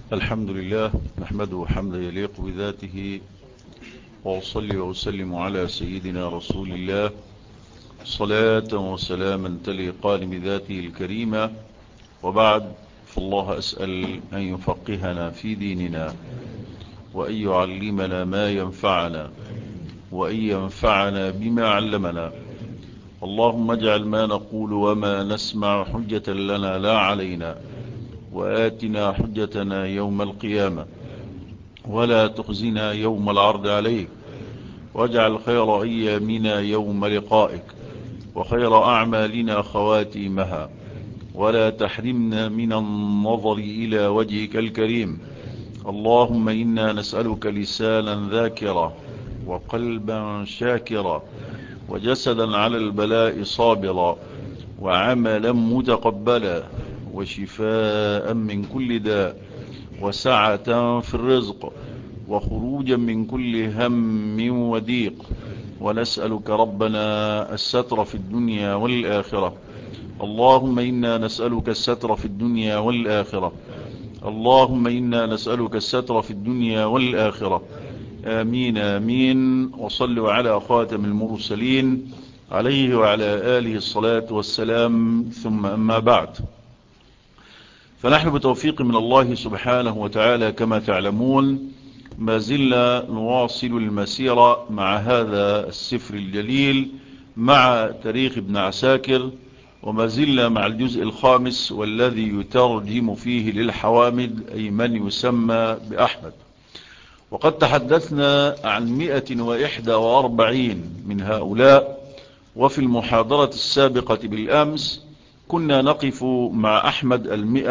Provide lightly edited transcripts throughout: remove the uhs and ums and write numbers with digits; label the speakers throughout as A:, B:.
A: الحمد لله نحمده حمدا يليق بذاته، وأصلي وأسلم على سيدنا رسول الله صلاة وسلاما تليقان بذاته الكريمة. وبعد، فالله أسأل أن يفقهنا في ديننا، وأن يعلمنا ما ينفعنا، وأن ينفعنا بما علمنا. اللهم اجعل ما نقول وما نسمع حجة لنا لا علينا، وآتنا حجتنا يوم القيامة، ولا تخزنا يوم العرض عليك، واجعل خير أيامنا يوم لقائك، وخير أعمالنا خواتيمها، ولا تحرمنا من النظر إلى وجهك الكريم. اللهم إنا نسألك لسانا ذاكرا، وقلبا شاكرا، وجسدا على البلاء صابرا، وعملا متقبلا، وشفاء من كل داء، وسعة في الرزق، وخروجا من كل هم وضيق. ونسألك ربنا الستر في الدنيا والآخرة. اللهم إنا نسألك الستر في الدنيا والآخرة. اللهم إنا نسألك الستر في الدنيا والآخرة. آمين آمين. وصلوا على خاتم المرسلين عليه وعلى آله الصلاة والسلام، ثم أما بعد. فنحن بتوفيق من الله سبحانه وتعالى كما تعلمون ما زلنا نواصل المسيرة مع هذا السفر الجليل، مع تاريخ ابن عساكر، وما زلنا مع الجزء الخامس والذي يترجم فيه للحوامد، أي من يسمى بأحمد. وقد تحدثنا عن 141 من هؤلاء، وفي المحاضرة السابقة بالأمس كنا نقف مع أحمد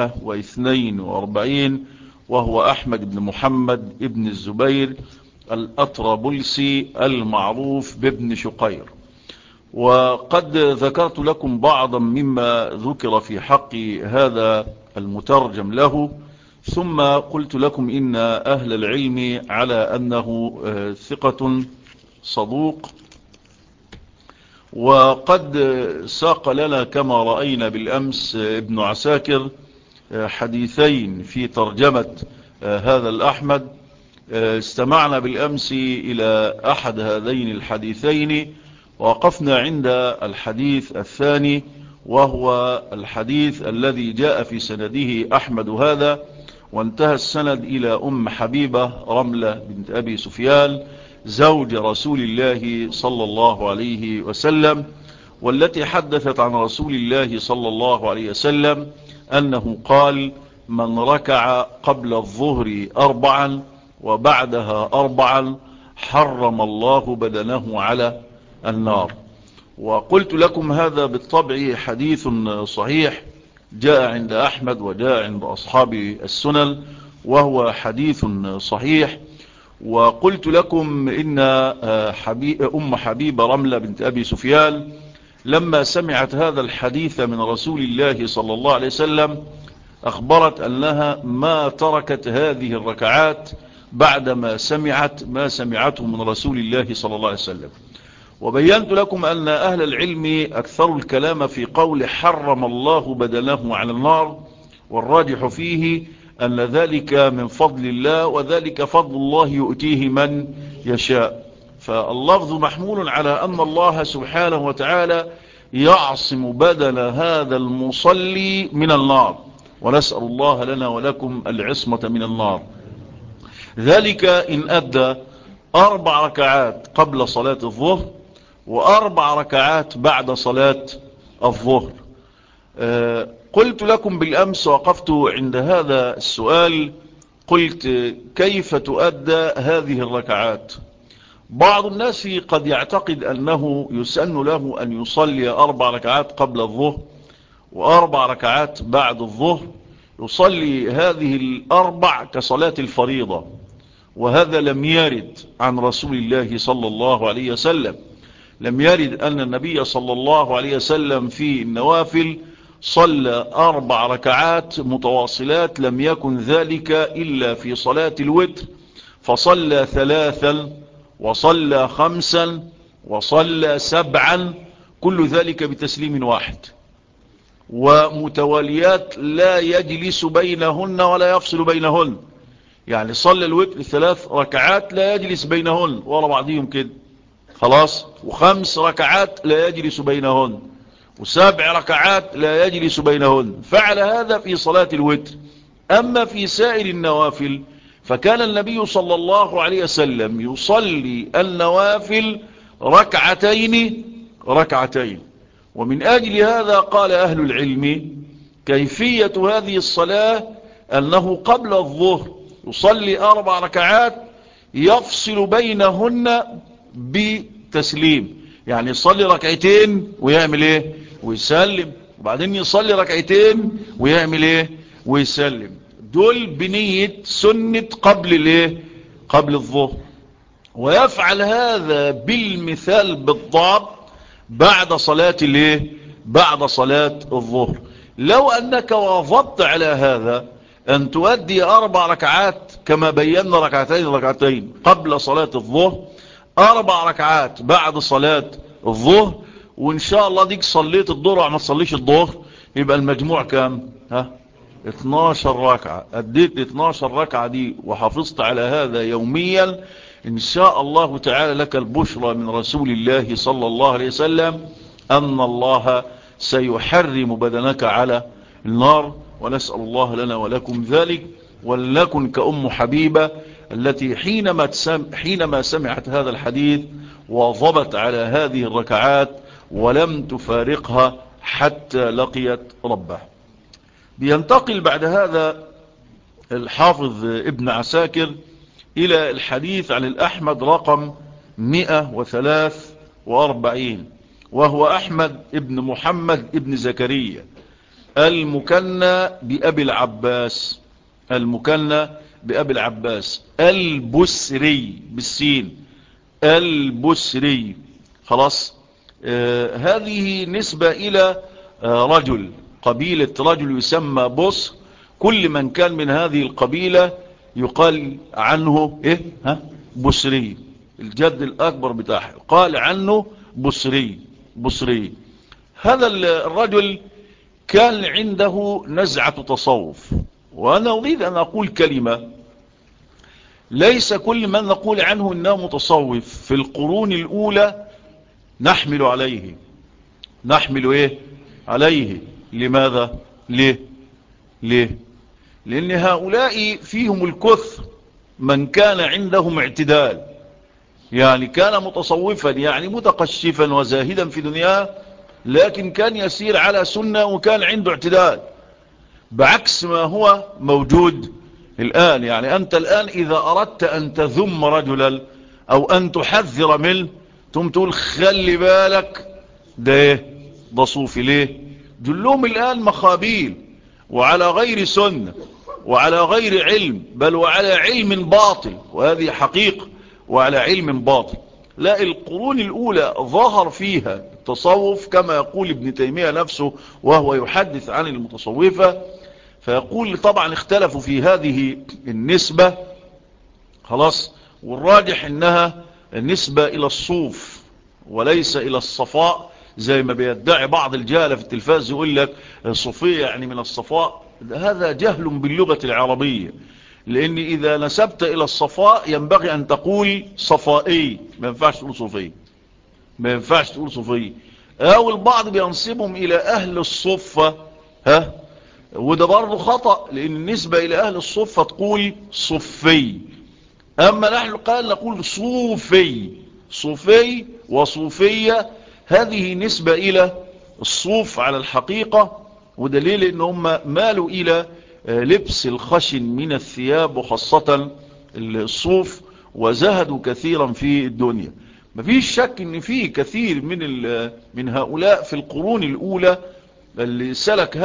A: 142، وهو أحمد بن محمد ابن الزبير الأطرابلسي المعروف بابن شقير. وقد ذكرت لكم بعضا مما ذكر في حق هذا المترجم له، ثم قلت لكم إن أهل العلم على أنه ثقة صدوق. وقد ساق لنا كما رأينا بالأمس ابن عساكر حديثين في ترجمة هذا الأحمد. استمعنا بالأمس إلى أحد هذين الحديثين، ووقفنا عند الحديث الثاني، وهو الحديث الذي جاء في سنده أحمد هذا، وانتهى السند إلى أم حبيبة رملة بنت أبي سفيان زوج رسول الله صلى الله عليه وسلم، والتي حدثت عن رسول الله صلى الله عليه وسلم أنه قال: من ركع قبل الظهر 4 وبعدها 4 حرم الله بدنه على النار. وقلت لكم هذا بالطبع حديث صحيح جاء عند أحمد وجاء عند أصحاب السنن، وهو حديث صحيح. وقلت لكم إن أم حبيبة رملة بنت أبي سفيان لما سمعت هذا الحديث من رسول الله صلى الله عليه وسلم أخبرت أنها ما تركت هذه الركعات بعدما سمعت ما سمعته من رسول الله صلى الله عليه وسلم. وبينت لكم أن أهل العلم أكثر الكلام في قول حرم الله بدنه على النار، والراجح فيه أن ذلك من فضل الله، وذلك فضل الله يؤتيه من يشاء. فاللفظ محمول على أن الله سبحانه وتعالى يعصم بدن هذا المصلي من النار، ونسأل الله لنا ولكم العصمة من النار. ذلك إن أدى 4 ركعات قبل صلاة الظهر، و4 ركعات بعد صلاة الظهر. قلت لكم بالأمس، وقفت عند هذا السؤال، قلت: كيف تؤدى هذه الركعات؟ بعض الناس قد يعتقد أنه يسن له أن يصلي 4 ركعات قبل الظهر و4 ركعات بعد الظهر، يصلي هذه 4 كصلاة الفريضة، وهذا لم يرد عن رسول الله صلى الله عليه وسلم. لم يرد أن النبي صلى الله عليه وسلم في النوافل صلى 4 ركعات متواصلات، لم يكن ذلك إلا في صلاة الوتر، فصلى 3 وصلى 5 وصلى 7، كل ذلك بتسليم واحد. ومتواليات لا يجلس بينهن ولا يفصل بينهن. يعني صلى الوتر 3 ركعات لا يجلس بينهن ورا بعضهم كده، خلاص، و5 ركعات لا يجلس بينهن، و7 ركعات لا يجلس بينهن. فعل هذا في صلاة الوتر. أما في سائر النوافل فكان النبي صلى الله عليه وسلم يصلي النوافل ركعتين ركعتين. ومن أجل هذا قال أهل العلم كيفية هذه الصلاة أنه قبل الظهر يصلي 4 ركعات يفصل بينهن بتسليم. يعني يصلي ركعتين ويعمل ايه ويسلم، وبعدين يصلي ركعتين ويعمل ايه ويسلم. دول بنية سنة قبل الايه قبل الظهر. ويفعل هذا بالمثال بالضبط بعد صلاة الايه بعد صلاة الظهر. لو انك واظبت على هذا ان تؤدي 4 ركعات كما بينا ركعتين ركعتين قبل صلاة الظهر، 4 ركعات بعد صلاة الظهر، وان شاء الله ديك صليت الظهر وما تصليش الظهر، يبقى المجموع كام 12 ركعة. اديت 12 ركعة دي وحافظت على هذا يوميا، ان شاء الله تعالى لك البشرى من رسول الله صلى الله عليه وسلم ان الله سيحرم بدنك على النار. ونسأل الله لنا ولكم ذلك. ولنكن كأم حبيبة التي حينما سمعت هذا الحديث وضبط على هذه الركعات ولم تفارقها حتى لقيت ربه. بينتقل بعد هذا الحافظ ابن عساكر إلى الحديث عن الأحمد رقم 143، وهو أحمد ابن محمد ابن زكريا المكنى بأبي العباس، المكنى بأبي العباس البسري بالسين، البسري. خلاص. هذه نسبة إلى رجل، قبيلة رجل يسمى بصر. كل من كان من هذه القبيلة يقال عنه بسري. الجد الأكبر بتاعه قال عنه بسري بسري. هذا الرجل كان عنده نزعة تصوف. وأنا أريد أن أقول كلمة، ليس كل من نقول عنه إنه متصوف في القرون الأولى نحمل عليه. نحمل عليه. لماذا؟ ليه؟ لأن هؤلاء فيهم الكثر من كان عندهم اعتدال، يعني كان متصوفا، يعني متقشفا وزاهدا في دنياه، لكن كان يسير على سنة وكان عنده اعتدال، بعكس ما هو موجود الآن. يعني أنت الآن إذا أردت أن تذم رجلا أو أن تحذر منه ثم تقول خلي بالك ده صوفي. ليه؟ جلهم الآن مخابيل وعلى غير سنة وعلى غير علم، بل وعلى علم باطل، وهذه حقيقة، وعلى علم باطل. لا، القرون الأولى ظهر فيها التصوف كما يقول ابن تيمية نفسه وهو يحدث عن المتصوفة، فيقول طبعا اختلفوا في هذه النسبة. خلاص. والراجح انها نسبة الى الصوف وليس الى الصفاء، زي ما بيدعي بعض الجهلة في التلفاز يقول لك الصوفية يعني من الصفاء. هذا جهل باللغة العربية، لان اذا نسبت الى الصفاء ينبغي ان تقول صفائي، ما ينفعش تقول صوفي، ما ينفعش تقول صوفي. او البعض بينسبهم الى اهل الصفة، وده برضه خطأ، لان النسبة الى اهل الصفة تقول صفي، اما نحن قال نقول صوفي. صوفي وصوفية هذه نسبة الى الصوف على الحقيقة، ودليل ان هم مالوا الى لبس الخشن من الثياب وخاصة الصوف، وزهدوا كثيرا في الدنيا. مفيش شك ان في كثير من هؤلاء في القرون الاولى اللي سلك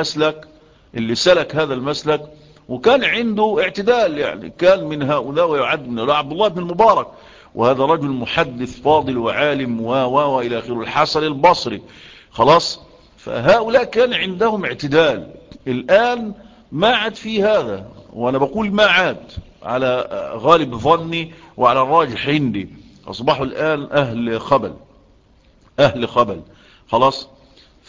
A: هذا المسلك وكان عنده اعتدال. يعني كان من هؤلاء ويعد من عبد الله بن المبارك، وهذا رجل محدث فاضل وعالم والى اخره، الحسن البصري. خلاص. فهؤلاء كان عندهم اعتدال. الآن ما عاد في هذا، وانا بقول ما عاد على غالب ظني وعلى الراجح عندي، اصبحوا الآن اهل خبل. خلاص.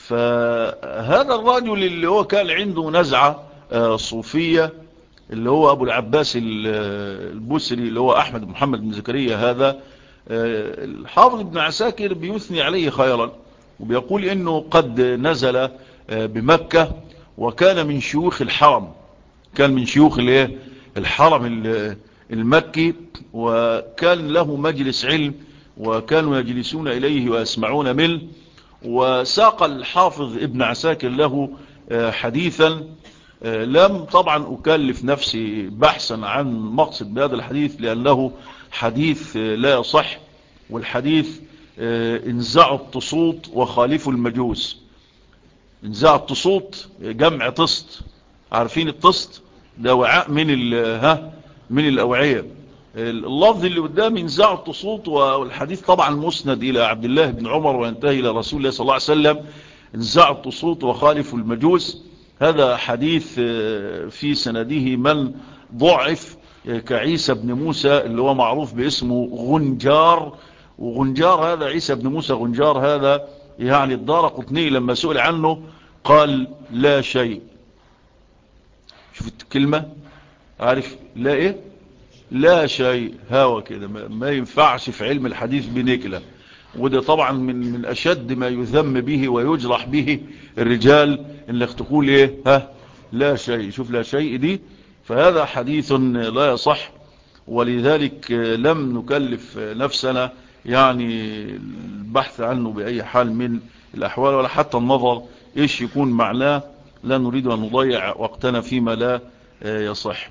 A: فهذا الرجل اللي هو كان عنده نزعة صوفية، اللي هو أبو العباس البصري، اللي هو أحمد بن محمد بن زكريا، هذا الحافظ ابن عساكر بيثني عليه خيرا، وبيقول إنه قد نزل بمكة، وكان من شيوخ الحرم، كان من شيوخ الحرم المكي، وكان له مجلس علم، وكانوا يجلسون إليه ويسمعون منه. وساق الحافظ ابن عساكر له حديثا، لم طبعا أكلف نفسي بحثا عن مقصد بهذا الحديث، لأنه حديث لا يصح، والحديث انزعوا الطسوط وخالفوا المجوس. انزعوا الطسوط جمع طست، عارفين الطست ده وعاء من الأوعية. اللفظ اللي قدام انزعوا الطسوط، والحديث طبعا مسند إلى عبد الله بن عمر وينتهي إلى رسول الله صلى الله عليه وسلم، انزعوا الطسوط وخالفوا المجوس. هذا حديث في سنده من ضعف كعيسى بن موسى اللي هو معروف باسمه غنجار. وغنجار هذا عيسى بن موسى غنجار هذا يعني الدارقطني لما سئل عنه قال لا شيء. شوف الكلمة، عارف لا ايه؟ لا شيء، هوا كده، ما ينفعش في علم الحديث بنكلة. وده طبعا من اشد ما يذم به ويجرح به الرجال، انك تقول ايه لا شيء. شوف لا شيء دي، فهذا حديث لا يصح، ولذلك لم نكلف نفسنا يعني البحث عنه بأي حال من الأحوال، ولا حتى النظر إيش يكون معناه، لا نريد أن نضيع وقتنا فيما لا يصح.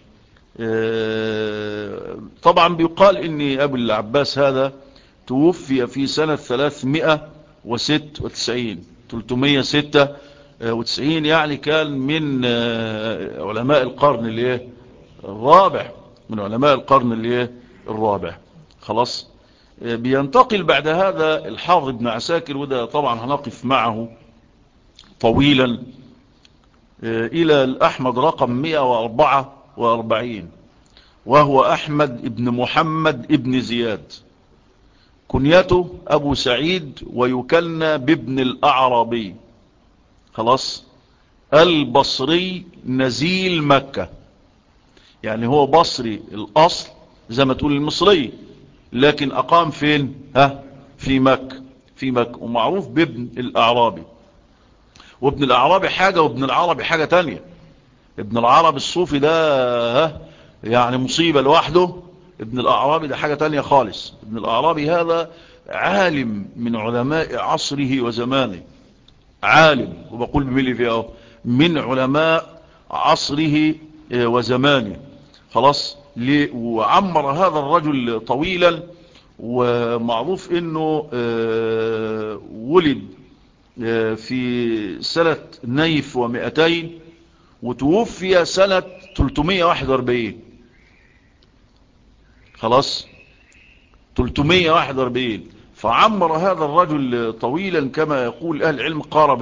A: طبعا بيقال إن أبو العباس هذا توفي في سنة 396، يعني كان من علماء القرن الرابع، من علماء القرن الرابع. خلاص. بينتقل بعد هذا الحافظ ابن عساكر، وده طبعا هنقف معه طويلا، إلى الأحمد رقم 144، وهو أحمد ابن محمد ابن زياد، كنيته أبو سعيد، ويكنى بابن الأعرابي. خلاص. البصري نزيل مكة، يعني هو بصري الأصل زي ما تقول المصري، لكن أقام فين؟ في مكة. في مكة، ومعروف بابن الأعرابي. وابن الأعرابي حاجة، وابن العربي حاجة تانية. ابن العربي الصوفي ده يعني مصيبة لوحده، ابن الأعرابي ده حاجة تانية خالص. ابن الأعرابي هذا عالم من علماء عصره وزمانه، عالم، وبقول بملي فيه من علماء عصره وزمانه. خلاص. وعمر هذا الرجل طويلا، ومعروف انه ولد في سنة نيف و200، وتوفي سنة 341. خلاص. 341. فعمر هذا الرجل طويلا، كما يقول أهل العلم قارب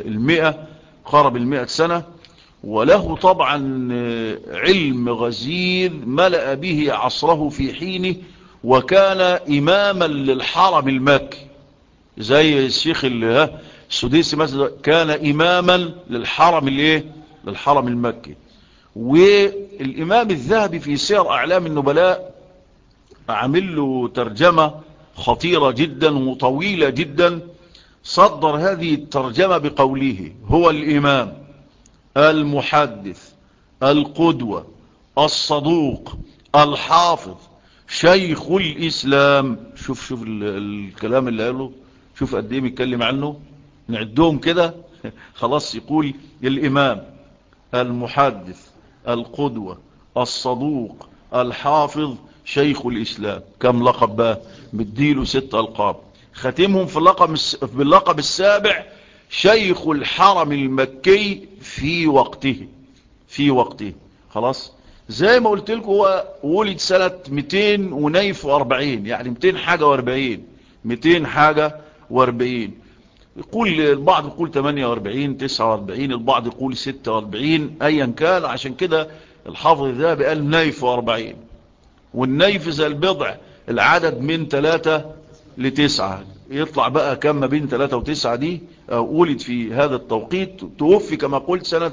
A: 100 سنة، وله طبعا علم غزير ملأ به عصره في حينه، وكان إماما للحرم المكي، زي الشيخ السديسي مثلا كان إماما للحرم المكي. والإمام الذهبي في سير أعلام النبلاء عمل له ترجمة خطيرة جدا وطويلة جدا، صدر هذه الترجمة بقوله: هو الإمام المحدث القدوة الصدوق الحافظ شيخ الإسلام. شوف الكلام اللي قاله، شوف قد ايه بيتكلم عنه، نعدهم كده. خلاص. يقول الإمام المحدث القدوة الصدوق الحافظ شيخ الإسلام. كم لقب بقى؟ مديله 6 ألقاب، ختمهم باللقب السابع: شيخ الحرم المكي في وقته. خلاص. زي ما قلت لكم، هو ولد سنة 240، يعني 200 حاجة و40، 200 حاجة و40. يقول البعض يقول 48 49، البعض يقول 46، ايا كان. عشان كده الحافظ الذهبي قال نيف 40، والنيف زي البضع، العدد من 3 ل9 يطلع بقى كم ما بين 3 و9 دي، ولد في هذا التوقيت، توفي كما قلت سنة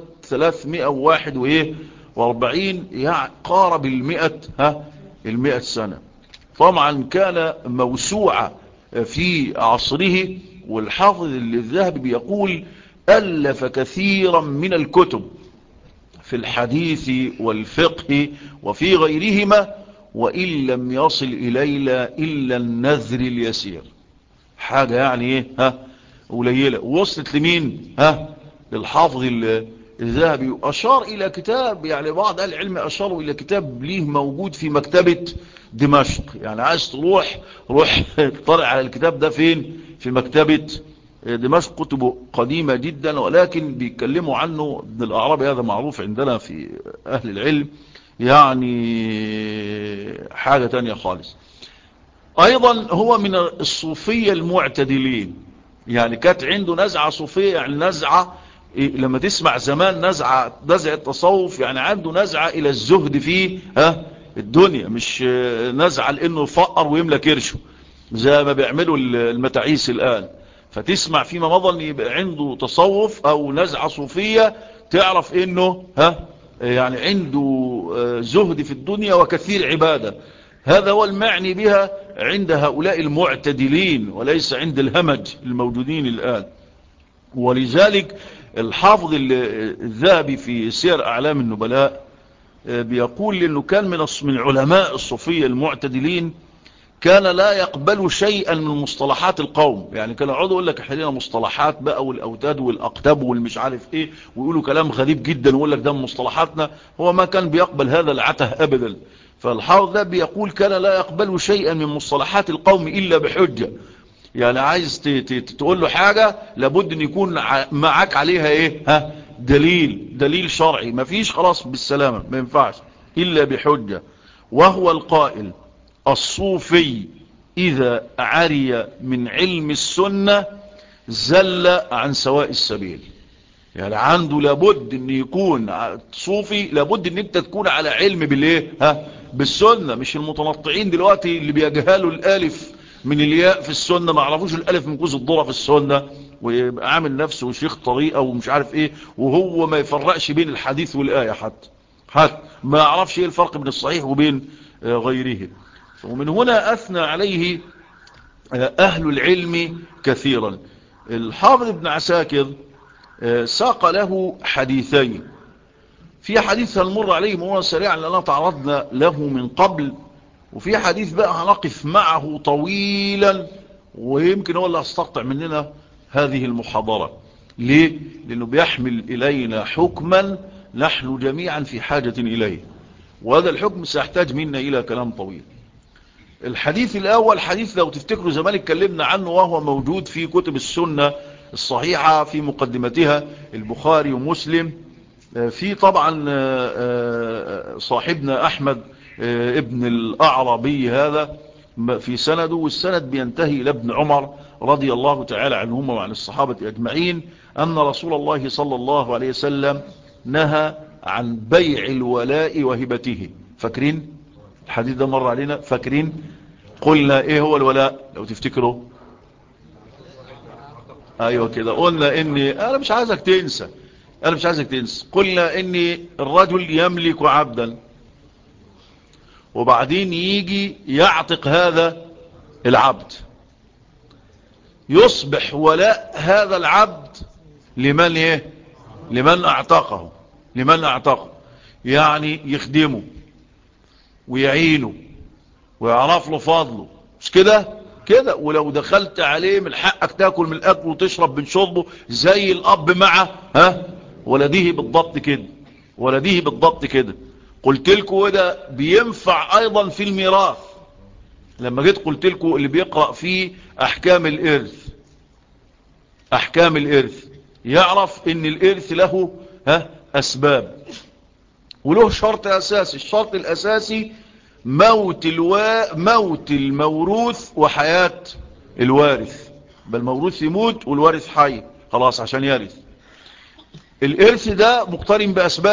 A: 341 يعني قارب 100 سنة. طبعا كان موسوعة في عصره، والحافظ الذهبي بيقول ألف كثيرا من الكتب في الحديث والفقه وفي غيرهما، وإن لم يصل إلينا إلا النذر اليسير، حاجة يعني ايه قليلة. وصلت لمين للحافظ الذهبي، أشار إلى كتاب، يعني بعض أهل العلم أشاروا إلى كتاب ليه موجود في مكتبة دمشق، يعني عايز تروح روح اطلع على الكتاب ده فين؟ في مكتبة دمشق. كتبه قديمة جدا، ولكن بيتكلموا عنه ابن الأعرابي، هذا معروف عندنا في أهل العلم، يعني حاجة تانية خالص. أيضا هو من الصوفية المعتدلين، يعني كانت عنده نزعة صوفية، يعني نزعة لما تسمع زمان نزعة التصوف، يعني عنده نزعة إلى الزهد في الدنيا، مش نزعة لأنه يفقر ويملى كرشه زي ما بيعملوا المتاعيس الآن. فتسمع فيما مضى أن يبقى عنده تصوف أو نزعة صوفية، تعرف أنه يعني عنده زهد في الدنيا وكثير عبادة. هذا هو المعني بها عند هؤلاء المعتدلين، وليس عند الهمج الموجودين الآن. ولذلك الحافظ الذهبي في سير أعلام النبلاء بيقول أنه كان من علماء الصوفية المعتدلين، كان لا يقبل شيئا من مصطلحات القوم. يعني كان يقعدوا يقول لك احنا مصطلحات بقى، والأوتاد والأقتاب والمش عارف ايه، ويقولوا كلام غريب جدا ويقول لك ده من مصطلحاتنا. هو ما كان بيقبل هذا العته أبدا. فالحافظ ده بيقول كان لا يقبل شيئا من مصطلحات القوم إلا بحجة. يعني عايز تقول له حاجة لابد ان يكون معاك عليها ايه دليل شرعي، ما فيش خلاص بالسلامة، ما ينفعش إلا بحجة. وهو القائل الصوفي إذا عري من علم السنة زل عن سواء السبيل. يعني عنده لابد ان يكون صوفي، لابد ان انت تكون على علم بالايه بالسنة، مش المتنطعين دلوقتي اللي بيجهلوا الالف من الياء في السنة، ما عرفوش الالف من كوز الذرة في السنة، ويبقى عامل نفسه شيخ طريقة ومش عارف ايه، وهو ما يفرقش بين الحديث والآية، حتى ما يعرفش ايه الفرق بين الصحيح وبين غيره. ومن هنا أثنى عليه أهل العلم كثيرا. الحافظ ابن عساكر ساق له حديثين. في حديث هنمر عليه مرة سريعا لأننا تعرضنا له من قبل، وفي حديث بقى هنقف معه طويلا، ويمكن هو اللي هستقطع مننا هذه المحاضرة. ليه؟ لأنه بيحمل إلينا حكما نحن جميعا في حاجة إليه، وهذا الحكم سيحتاج منا إلى كلام طويل. الحديث الأول حديث لو تفتكروا زمان اتكلمنا عنه، وهو موجود في كتب السنة الصحيحة في مقدمتها البخاري ومسلم. في طبعا صاحبنا أحمد ابن الأعرابي هذا في سنده، والسند بينتهي إلى ابن عمر رضي الله تعالى عنهما وعن الصحابة أجمعين أن رسول الله صلى الله عليه وسلم نهى عن بيع الولاء وهبته. فاكرين الحديث ده مر علينا؟ فاكرين قلنا ايه هو الولاء لو تفتكروا؟ ايوه كده، قلنا انا مش عايزك تنسى، قلنا ان الرجل يملك عبدا، وبعدين يجي يعتق هذا العبد، يصبح ولاء هذا العبد لمن لمن اعتقه، يعني يخدمه ويعينه ويعرف له فضله، مش كده؟ ولو دخلت عليه من حقك تاكل من الاكل وتشرب من شربه زي الاب مع ولده بالضبط كده. قلت لكم ده بينفع ايضا في الميراث. لما جيت قلت لكم اللي بيقرأ فيه احكام الارث يعرف ان الارث له اسباب وله شرط اساسي. الشرط الاساسي موت الموروث وحياة الوارث، بل الموروث يموت والوارث حي خلاص عشان يرث. الارث ده مقترن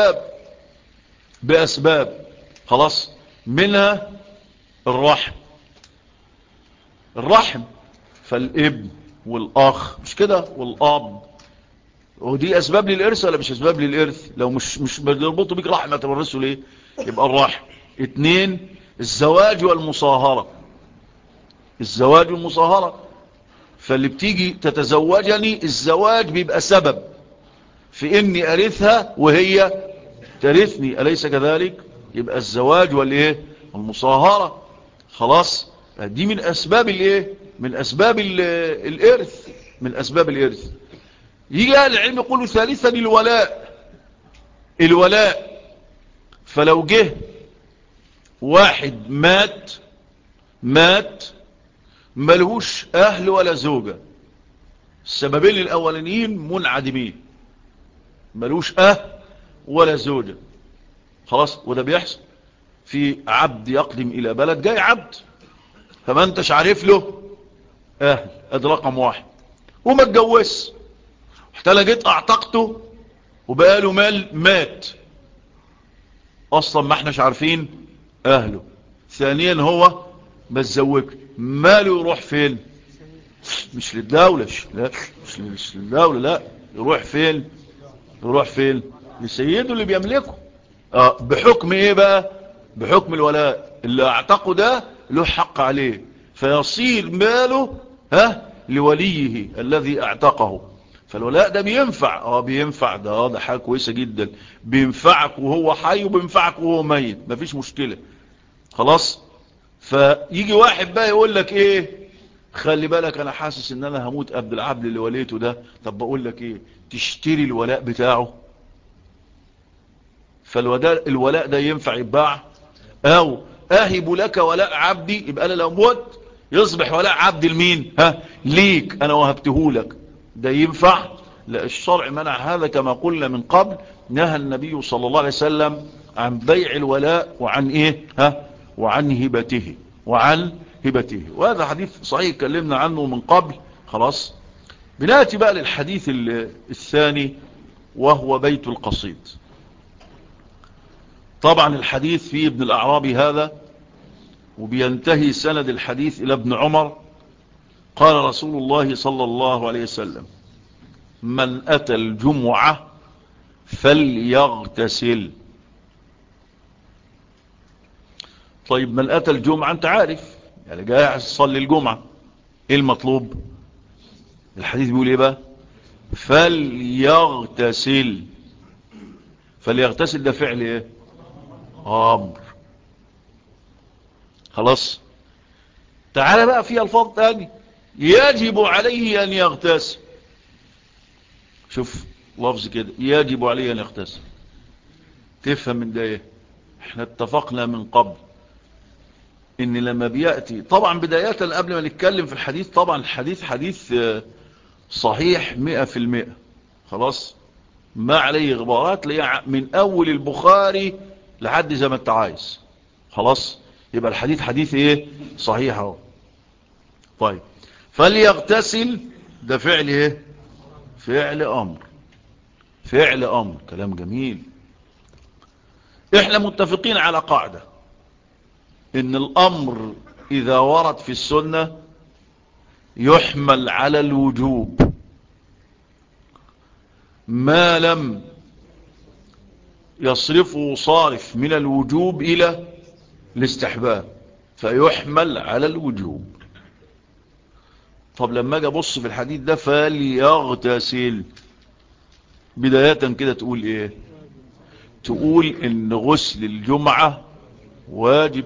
A: باسباب خلاص، منها الرحم. فالابن والاخ مش كده والاب، ودي اسباب للارث ولا مش اسباب للارث؟ لو مش بيربطوا بيك رحمه تورثه ليه؟ يبقى الرحم. 2 الزواج والمصاهره، الزواج والمصاهره، فاللي بتيجي تتزوجني الزواج بيبقى سبب في اني ارثها وهي ترثني، اليس كذلك؟ يبقى الزواج والايه والمصاهره. خلاص، دي من اسباب الايه، من اسباب الارث، من اسباب الارث. يجي اهل العلم يقولوا ثالثا الولاء، الولاء. فلو جه واحد مات ملهوش اهل ولا زوجة، السببين الاولانيين منعدمين، ملوش اهل ولا زوجة. خلاص، وده بيحصل في عبد يقدم الى بلد، جاي عبد فما انتش عارف له اهل، ادي رقم 1، وما اتجوزش، حتى انا جيت اعتقته وبقى له مال، مات اصلا ما احناش عارفين اهله. ثانيا هو ما اتزوجش، ماله يروح فين؟ مش للدولة، لا مش للدولة، لا، يروح فين؟ يروح فين؟ لسيده اللي بيملكه. بحكم ايه بقى؟ بحكم الولاء، اللي اعتقه ده له حق عليه، فيصير ماله لوليه الذي اعتقه. فالولاء ده بينفع، بينفع، ده حاجة كويسة جدا، بينفعك وهو حي وبينفعك وهو ميت، مفيش مشكلة. خلاص. فيجي واحد بقى يقول لك ايه، خلي بالك انا حاسس ان انا هموت قبل العبد اللي وليته ده، طب بقول لك ايه، تشتري الولاء بتاعه. فالولاء ده ينفع يتباع، او اهب لك ولاء عبدي، يبقى انا لو موت يصبح ولاء عبدي لمين؟ ليك، انا وهبته لك، ده ينفع؟ لا، الشرع منع هذا. كما قلنا من قبل، نهى النبي صلى الله عليه وسلم عن بيع الولاء وعن ايه وعن هبته، وعن هبته. وهذا حديث صحيح اتكلمنا عنه من قبل. خلاص، بناتي بقى للحديث الثاني، وهو بيت القصيد. طبعا الحديث فيه ابن الأعرابي هذا، وبينتهي سند الحديث إلى ابن عمر. قال رسول الله صلى الله عليه وسلم: من أتى الجمعة فليغتسل. طيب، من أتى الجمعة انت عارف يعني جاي يصلي الجمعة، ايه المطلوب؟ الحديث بيقول ايه بقى؟ فليغتسل. فليغتسل ده فعل ايه؟ امر. خلاص، تعال بقى في الفاظ تاني، يجب عليه ان يغتسل. شوف لفظ كده، يجب عليه ان يغتسل. تفهم من ده ايه؟ احنا اتفقنا من قبل ان لما بيأتي، طبعا بداية قبل ما نتكلم في الحديث، طبعا الحديث حديث صحيح 100%. خلاص، ما عليه غبارات، من اول البخاري لحد زي ما انت عايز. خلاص، يبقى الحديث حديث ايه؟ صحيح اهو. طيب، فليغتسل ده فعل ايه؟ فعل امر، فعل امر، كلام جميل. احنا متفقين على قاعدة ان الامر اذا ورد في السنة يحمل على الوجوب ما لم يصرفه صارف من الوجوب الى الاستحباب، فيحمل على الوجوب. طب لما اجي ابص في الحديث ده فليغتسل، بداية كده تقول ايه؟ تقول ان غسل الجمعة واجب.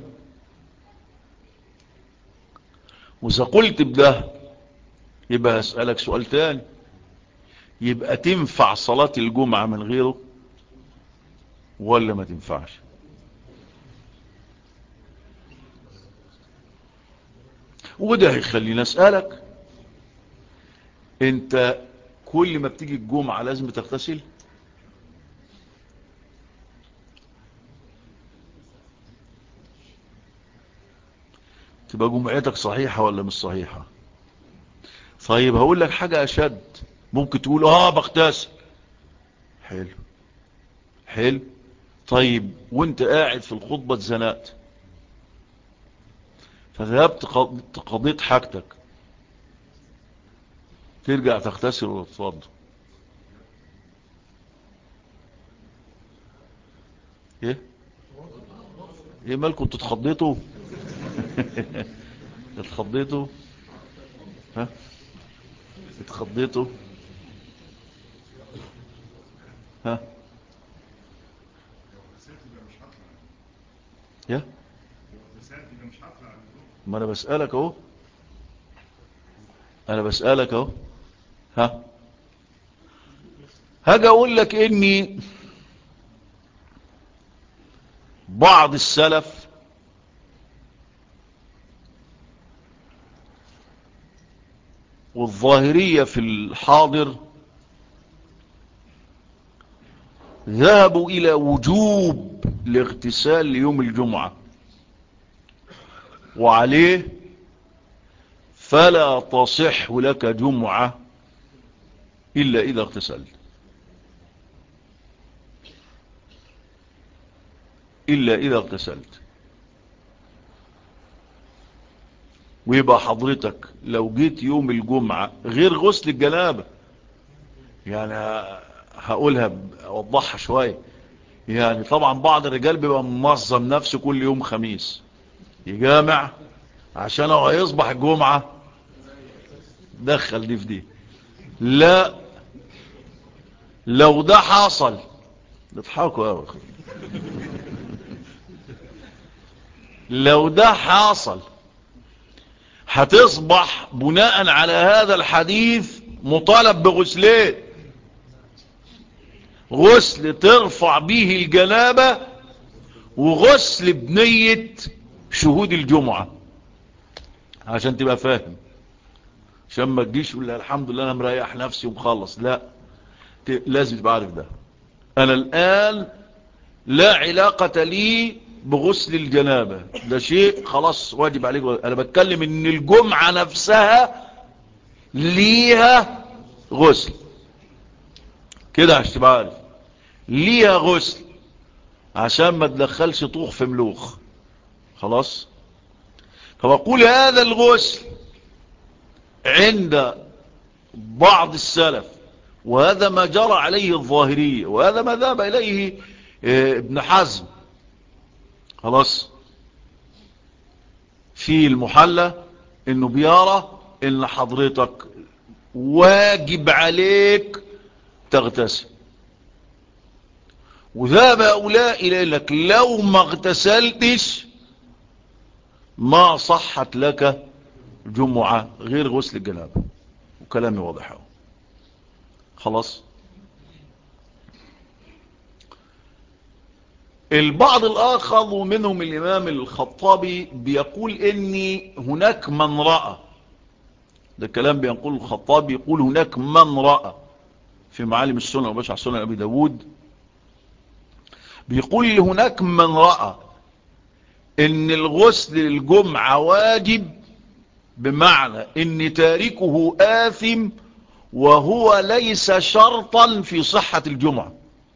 A: وإذا قلت بده يبقى هسألك سؤال تاني، يبقى تنفع صلاة الجمعة من غيره ولا ما تنفعش؟ وده هيخلينا اسألك، انت كل ما بتيجي الجمعة لازم تغتسل؟ تبقى جمعتك صحيحة ولا مش صحيحة؟ طيب هقول لك حاجة اشد، ممكن تقول بغتسل. حلو، حلو. طيب وانت قاعد في الخطبة اتزنقت، فذهبت قضيت حاجتك، ترجع تغتسل وتتوضا. ايه ايه مالكم تتخضيتوا؟ اتخضيتوا؟ ها اتخضيتوا؟ ها يا ما انا بسألك اهو، انا بسألك اهو. ها هاجي اقول لك اني بعض السلف والظاهرية في الحاضر ذهبوا الى وجوب الاغتسال ليوم الجمعة، وعليه فلا تصح لك جمعة الا اذا اغتسلت، الا اذا اغتسلت. ويبقى حضرتك لو جيت يوم الجمعة غير غسل الجنابة، يعني هقولها اوضحها شوية. يعني طبعا بعض الرجال بيبقى منظم نفسه كل يوم خميس يجامع عشان هو هيصبح الجمعة، دخل دي في دي. لا، لو ده حصل اضحكوا يا اخي، لو ده حصل هتصبح بناء على هذا الحديث مطالب بغسلين: غسل ترفع به الجنابة، وغسل بنية شهود الجمعة. عشان تبقى فاهم، عشان ما تجيش تقول الحمد لله انا مريح نفسي ومخلص. لا، لازم تبقى عارف ده. انا الان لا علاقة لي بغسل الجنابة، ده شيء خلاص واجب عليك. انا بتكلم ان الجمعة نفسها ليها غسل، كده عشان تبقى عارف ليها غسل، عشان ما تدخلش طوخ في ملوخ. خلاص. فبقول هذا الغسل عند بعض السلف، وهذا ما جرى عليه الظاهرية، وهذا ما ذهب إليه ابن حزم. خلاص. في المحلى انه بيرى ان حضرتك واجب عليك تغتسل، وذهب هؤلاء الى انك لو ما اغتسلتش ما صحت لك جمعة غير غسل الجنابة. وكلامي واضح اهو. خلاص. البعض الآخر ومنهم الإمام الخطابي بيقول إن هناك من رأى، ده كلام بيقول الخطابي، يقول هناك من رأى في معالم السنة وبشع سنة أبي داود، بيقول هناك من رأى إن الغسل الجمعة واجب، بمعنى إن تاركه آثم، وهو ليس شرطا في صحة الجمعة.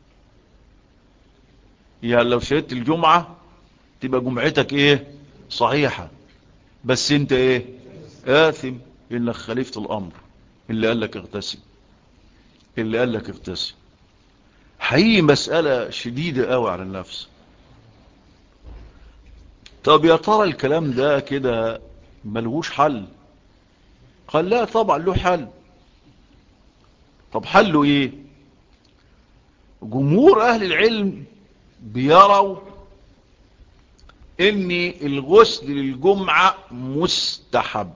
A: يعني لو شهدت الجمعة تبقى جمعتك ايه؟ صحيحة، بس انت ايه؟ آثم انك خالفت الامر اللي قال لك اغتسل، اللي قال لك اغتسل. حقيقي مسألة شديدة قوي على النفس. طب يا ترى الكلام ده كده ملهوش حل؟ قال لا طبعا له حل. طب حله ايه؟ جمهور اهل العلم بيروا ان الغسل للجمعة مستحب.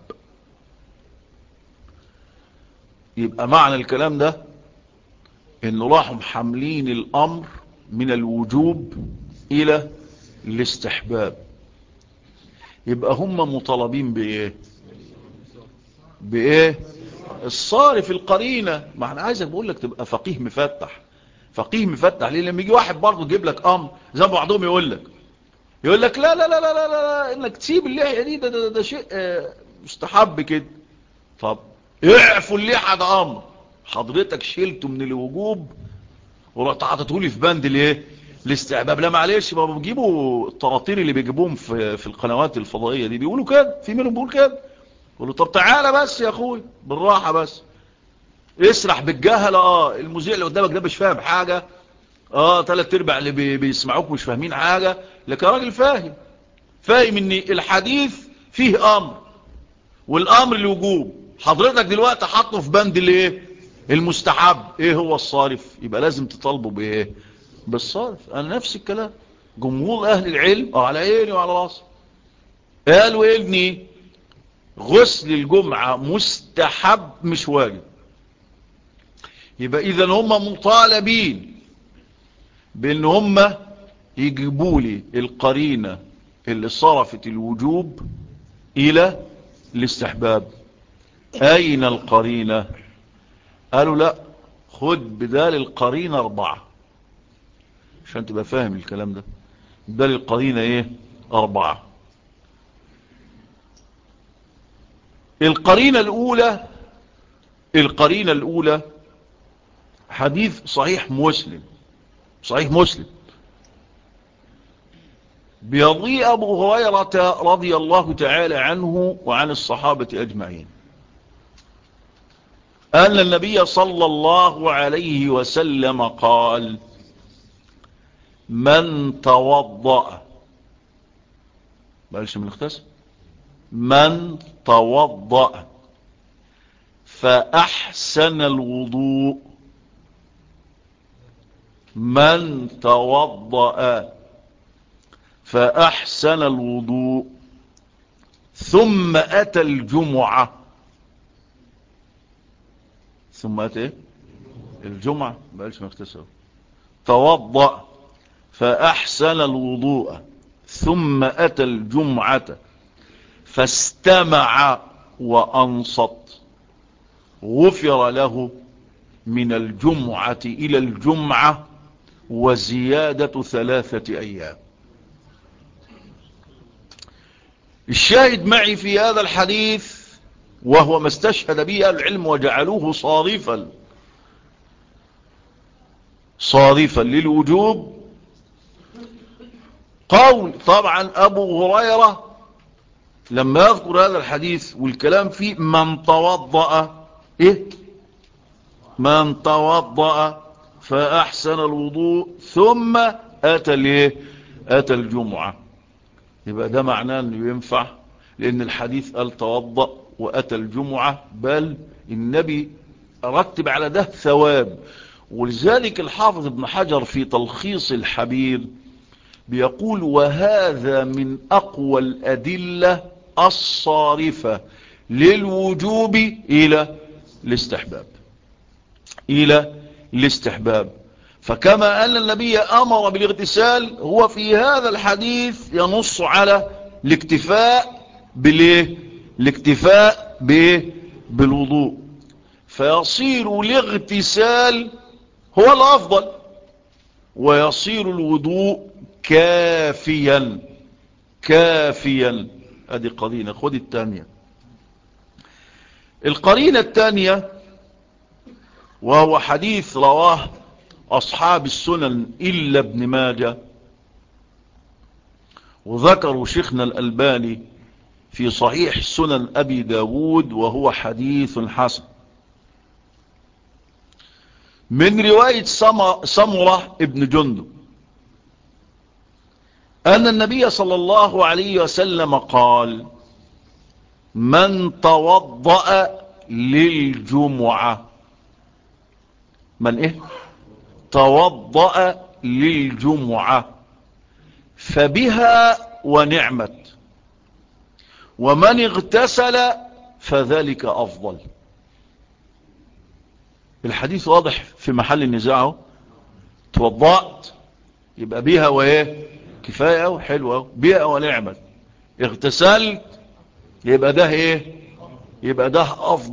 A: يبقى معنى الكلام ده انه راحوا محملين الامر من الوجوب الى الاستحباب. يبقى هم مطالبين بايه؟ بايه؟ الصارف القرينة. ما احنا عايزك بقول لك تبقى فقيه مفتح. فقيه مفتح ليه؟ لما يجي واحد برضه يجيب لك امر زي بعضهم يقول لك لا لا لا لا لا, لا انك تسيب اللحية دي ده شيء مستحب كده. طب اعفوا اللحية ده امر، حضرتك شلته من الوجوب ورحت حاطته لي في بند الايه؟ الاستحباب. لا معلش، ما بيجيبوا الطراطير اللي بيجيبوهم في القنوات الفضائيه دي بيقولوا كده، في منهم بيقول كده. يقول له طب تعالى بس يا اخوي بالراحه بس، اسرح بالجهل. المذيع اللي قدامك ده مش فاهم حاجة، 3/4 اللي بيسمعوك مش فاهمين حاجة، لكن راجل فاهم ان الحديث فيه امر، والامر الوجوب. حضرتك دلوقتي حطه في بند الايه؟ المستحب. ايه هو الصارف؟ يبقى لازم تطالبه بايه؟ بالصارف. انا نفس الكلام. جمهور اهل العلم على عيني وعلى راسي قالوا يا ابني غسل الجمعة مستحب مش واجب. يبقى اذا هم مطالبين بان هم يجيبوا لي القرينة اللي صرفت الوجوب الى الاستحباب. اين القرينة؟ قالوا لا، خد بدال القرينة 4 عشان تبقى فاهم الكلام ده. بدال القرينة ايه؟ 4. القرينة الاولى حديث صحيح مسلم بيضي ابو هريرة رضي الله تعالى عنه وعن الصحابة اجمعين أن النبي صلى الله عليه وسلم قال: من توضأ، بقالش من الاختص، من توضأ فأحسن الوضوء، من توضأ فأحسن الوضوء ثم أتى الجمعة. ثم أتى الجمعة، بقالش من الاختص. توضأ فأحسن الوضوء ثم أتى الجمعة فاستمع وأنصت غفر له من الجمعة إلى الجمعة وزيادة 3 أيام. الشاهد معي في هذا الحديث وهو ما استشهد به العلم وجعلوه صارفا للوجوب. قول طبعا أبو هريرة لما يذكر هذا الحديث والكلام فيه من توضأ من توضأ فأحسن الوضوء ثم أتى الجمعة. يبقى ده معناه أنه ينفع، لأن الحديث قال توضأ وأتى الجمعة، بل النبي رتب على ده ثواب. ولذلك الحافظ ابن حجر في تلخيص الحبير بيقول: وهذا من أقوى الأدلة الصارفة للوجوب إلى الاستحباب. فكما أن النبي أمر بالاغتسال، هو في هذا الحديث ينص على الاكتفاء بالوضوء، فيصير الاغتسال هو الأفضل ويصير الوضوء كافيا. ادي قرينة. خد الثانية. القرينة الثانية وهو حديث رواه أصحاب السنن إلا ابن ماجه، وذكروا شيخنا الألباني في صحيح سنن أبي داود، وهو حديث حسن من رواية سمرة ابن جندب أن النبي صلى الله عليه وسلم قال: من توضأ للجمعة، من توضأ للجمعة فبها ونعمت، ومن اغتسل فذلك أفضل. الحديث واضح في محل النزاع. توضأت يبقى بها كفاية وحلوة، بها ونعمت. اغتسلت يبقى ده يبقى ده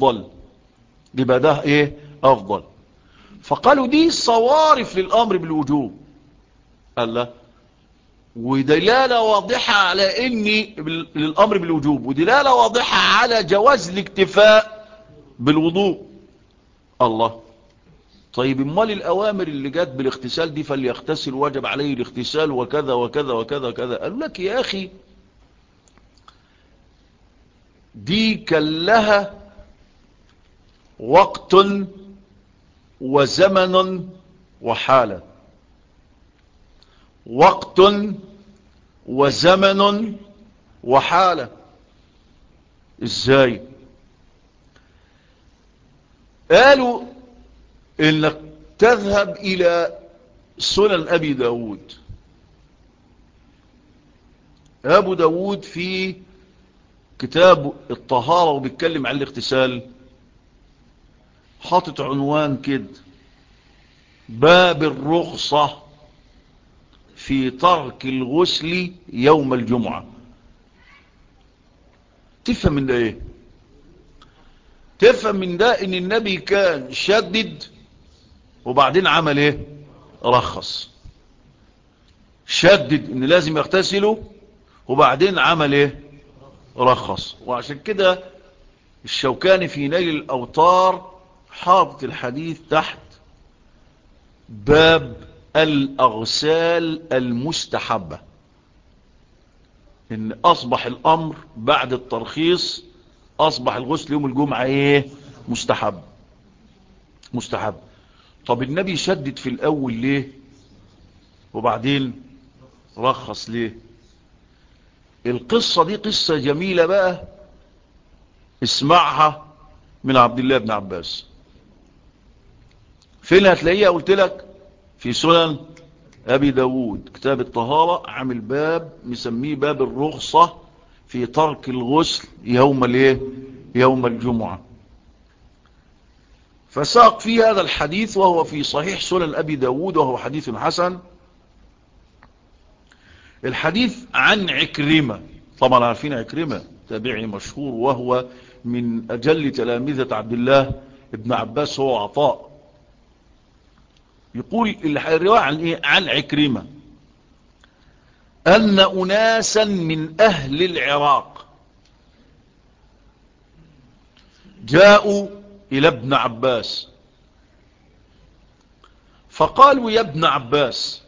A: أفضل. فقالوا دي صوارف للأمر بالوجوب. قال لا، ودلالة واضحة على للأمر بالوجوب، ودلالة واضحة على جواز الاكتفاء بالوضوء. الله، طيب امال الأوامر اللي جت بالاغتسال دي، فليغتسل وجب عليه الاغتسال وكذا وكذا وكذا وكذا. قالوا لك يا أخي دي كان لها وقت وزمن وحالة. وقت وزمن وحالة. ازاي؟ قالوا انك تذهب الى سنن ابي داود. ابو داود في كتاب الطهارة وبيتكلم عن الاغتسال حاطط عنوان كده: باب الرخصة في ترك الغسل يوم الجمعة. تفهم من ده ايه؟ تفهم من ده ان النبي كان شدد وبعدين عمل ايه؟ رخص. شدد ان لازم يغتسلوا وبعدين عمل ايه؟ رخص. وعشان كده الشوكاني في نيل الاوطار حاطط الحديث تحت باب الاغسال المستحبة، ان اصبح الامر بعد الترخيص اصبح الغسل يوم الجمعة ايه؟ مستحب. مستحب. طب النبي شدد في الاول ليه وبعدين رخص ليه؟ القصة دي قصة جميلة بقى، اسمعها من عبد الله بن عباس. فين هتلاقيها؟ قلت لك في سنن ابي داود كتاب الطهارة، عامل باب مسميه باب الرخصة في ترك الغسل يوم الايه؟ يوم الجمعة. فساق في هذا الحديث وهو في صحيح سنن ابي داود وهو حديث حسن. الحديث عن عكرمة. طبعا عارفين عكرمة تابعي مشهور وهو من اجل تلامذة عبد الله ابن عباس، هو عطاء. يقول الرواية عن ايه؟ عن عكرمة ان اناسا من اهل العراق جاءوا الى ابن عباس فقالوا: يا ابن عباس،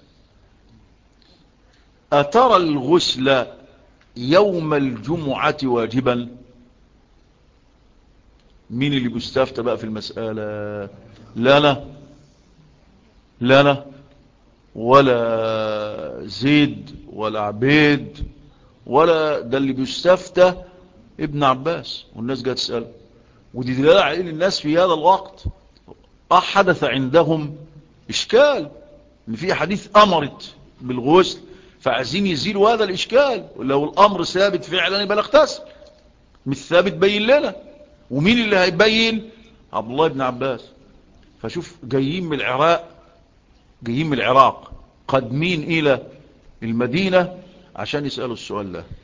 A: اترى الغسل يوم الجمعة واجبا؟ مين اللي بيستفتى بقى في المسألة؟ لا لا لا لا ولا زيد ولا عبيد ولا ده، اللي بيستفتى ابن عباس. والناس جاءت تسأل، ودي دلالة على ان الناس في هذا الوقت حدث عندهم اشكال، ان في حديث امرت بالغسل فعايزين يزيلوا هذا الاشكال. ولو الامر ثابت فعلا يبقى نغتسل، مش ثابت بين لنا. ومين اللي هيبين؟ عبد الله بن عباس. فشوف جايين من العراق، جايين من العراق قادمين الى المدينة عشان يسألوا السؤال ده.